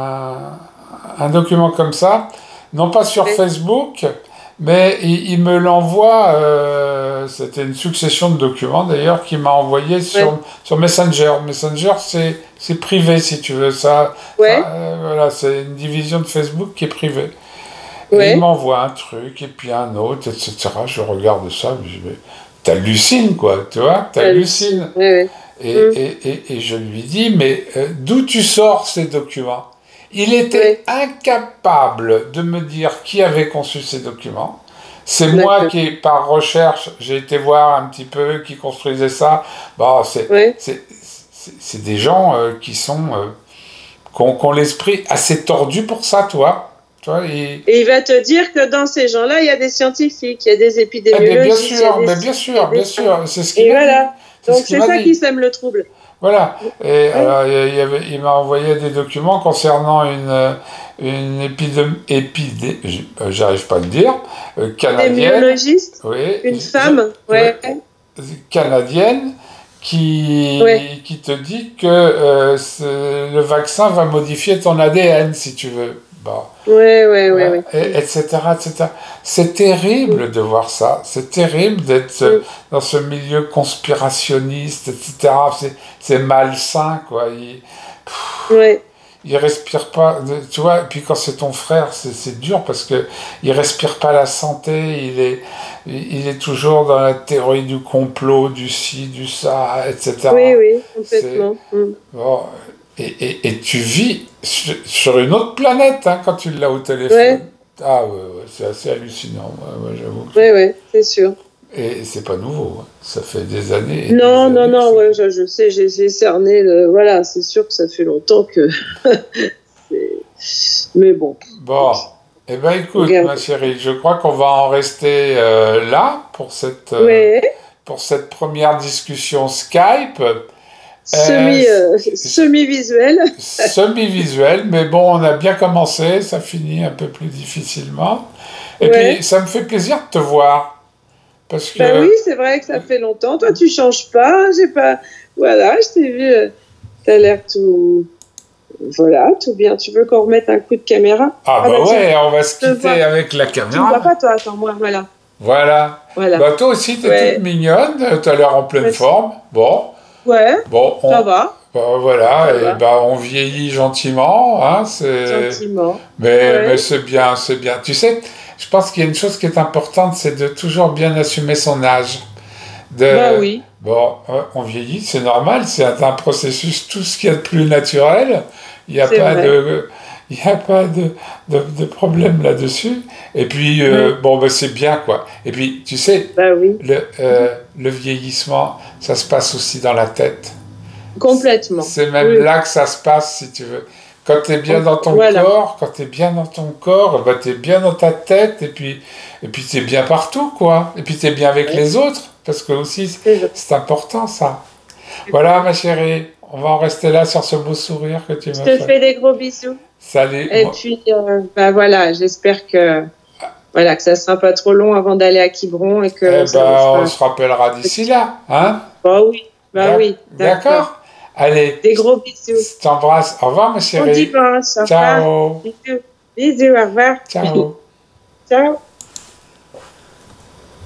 un, un document comme ça, non pas sur ouais, Facebook, mais il, il me l'envoie, euh, c'était une succession de documents d'ailleurs, qu'il m'a envoyé ouais, sur, sur Messenger. Messenger, c'est c'est privé si tu veux, ça, ça ouais, euh, voilà, c'est une division de Facebook qui est privée. Et il ouais, m'envoie un truc, et puis un autre, et cetera. Je regarde ça, je dis, mais t'hallucines, quoi, tu vois, hallucine, t'hallucines. ouais, Et, ouais, hum, et, et, et je lui dis, mais euh, d'où tu sors ces documents? Il était ouais, incapable de me dire qui avait conçu ces documents. C'est moi D'accord. qui, par recherche, j'ai été voir un petit peu qui construisait ça. Bon, c'est Ouais. c'est c'est- c'est des gens euh, qui sont euh, qui ont, qui ont l'esprit assez tordu pour ça, toi. Tu vois, et, Et il va te dire que dans ces gens-là, il y a des scientifiques, il y a des eh bien, bien épidémiologistes, il y a sûr, des... mais bien il y a sûr, des- bien sûr, c'est ce qu'il Et m'a dit. voilà. C'est ce Donc qu'il c'est m'a ça qui dit. sème le trouble. Voilà. Et Oui, alors, il, y avait- il m'a envoyé des documents concernant une, euh, une épidémie, épidé, j- euh, j'arrive pas à le dire, euh, canadienne, épidémiologiste, oui, une j- j- femme, ouais, ouais, canadienne, ouais, qui, qui te dit que euh, ce- le vaccin va modifier ton A D N, si tu veux. Bon. ouais, ouais, ouais, Ouais, ouais. et- etc., et cetera. C'est Mm, terrible de voir ça. C'est terrible d'être euh, mm, dans ce milieu conspirationniste, et cetera. C'est, c'est malsain, quoi. Il, mm. Ouais, il respire pas, de- tu vois. Et puis quand c'est ton frère, c'est, c'est dur parce que il respire pas la santé. Il est, il est toujours dans la théorie du complot, du ci, du ça, oui, et cetera. oui, C'est complètement. Mm. bon. Et, et, et tu vis sur, sur une autre planète hein, quand tu l'as au téléphone. Ouais, Ah ouais, ouais, c'est assez hallucinant, ouais, ouais, j'avoue. ouais, ouais, c'est sûr. Et c'est pas nouveau, hein. Ça fait des années et des Non, non, années que non, ça. ouais, je, je sais, j'ai j'ai cerné le... Voilà, c'est sûr que ça fait longtemps que... c'est- Mais bon, Bon, eh ben écoute, regarde. ma chérie, je crois qu'on va en rester euh, là pour cette, euh, Ouais, pour cette première discussion Skype. Euh, semi, euh, semi-visuel. semi-visuel, mais bon, on a bien commencé, ça finit un peu plus difficilement. Et puis, Ouais. ça me fait plaisir de te voir, parce Ben oui, que, c'est vrai que ça fait longtemps. Toi, tu changes pas. J'ai pas. Voilà, je t'ai vu. euh, T'as l'air tout. Voilà, tout bien. Tu veux qu'on remette un coup de caméra? ah Ah bah bah tiens, ouais, on va se je te quitter vois. avec la Tu me vois caméra. pas, toi? Attends, moi, voilà. Voilà. Voilà. Bah toi aussi, t'es toute Ouais. mignonne, tu as l'air en pleine Merci. forme. Bon, Ouais, bon, ça on, va. bah voilà, Ça et va. bah on vieillit gentiment, hein, c'est, Gentiment. mais, mais Ouais. c'est bien, c'est bien. Tu sais, je pense qu'il y a une chose qui est importante, c'est de toujours bien assumer son âge. Bah De, oui. bon, euh, on vieillit, c'est normal, c'est un, un processus, tout ce qu'il y a de plus naturel. Il n'y a C'est pas vrai. de, il y a pas de, de, de problème là-dessus. Et puis, Mm. euh, bon, ben, c'est bien, quoi. Et puis, tu sais, Bah oui. le, euh, le vieillissement, ça se passe aussi dans la tête. Complètement. C'est même Oui. là que ça se passe, si tu veux. Quand tu es bien On- dans ton Voilà. corps, quand tu es bien dans ton corps, bah, tu es bien dans ta tête, et puis, et puis tu es bien partout, quoi. Et puis tu es bien avec Ouais. les autres, parce que aussi, C'est vrai. c'est important, ça. Voilà, ma chérie, on va en rester là sur ce beau sourire que tu Je m'as te fait. fais des gros bisous. Salut. Et Moi- puis, euh, bah voilà, j'espère que voilà que ça sera pas trop long avant d'aller à Quiberon et Eh que ça ben, nous fera on un se rappellera d'ici petit. là, hein? Bah oui, bah D'ac- oui, d'accord. D'accord? Allez, Des gros bisous. je t'embrasse. Au revoir, ma Bon chérie. dimanche, au revoir. Ciao. Bisous. Bisous, au revoir. Ciao. Ciao.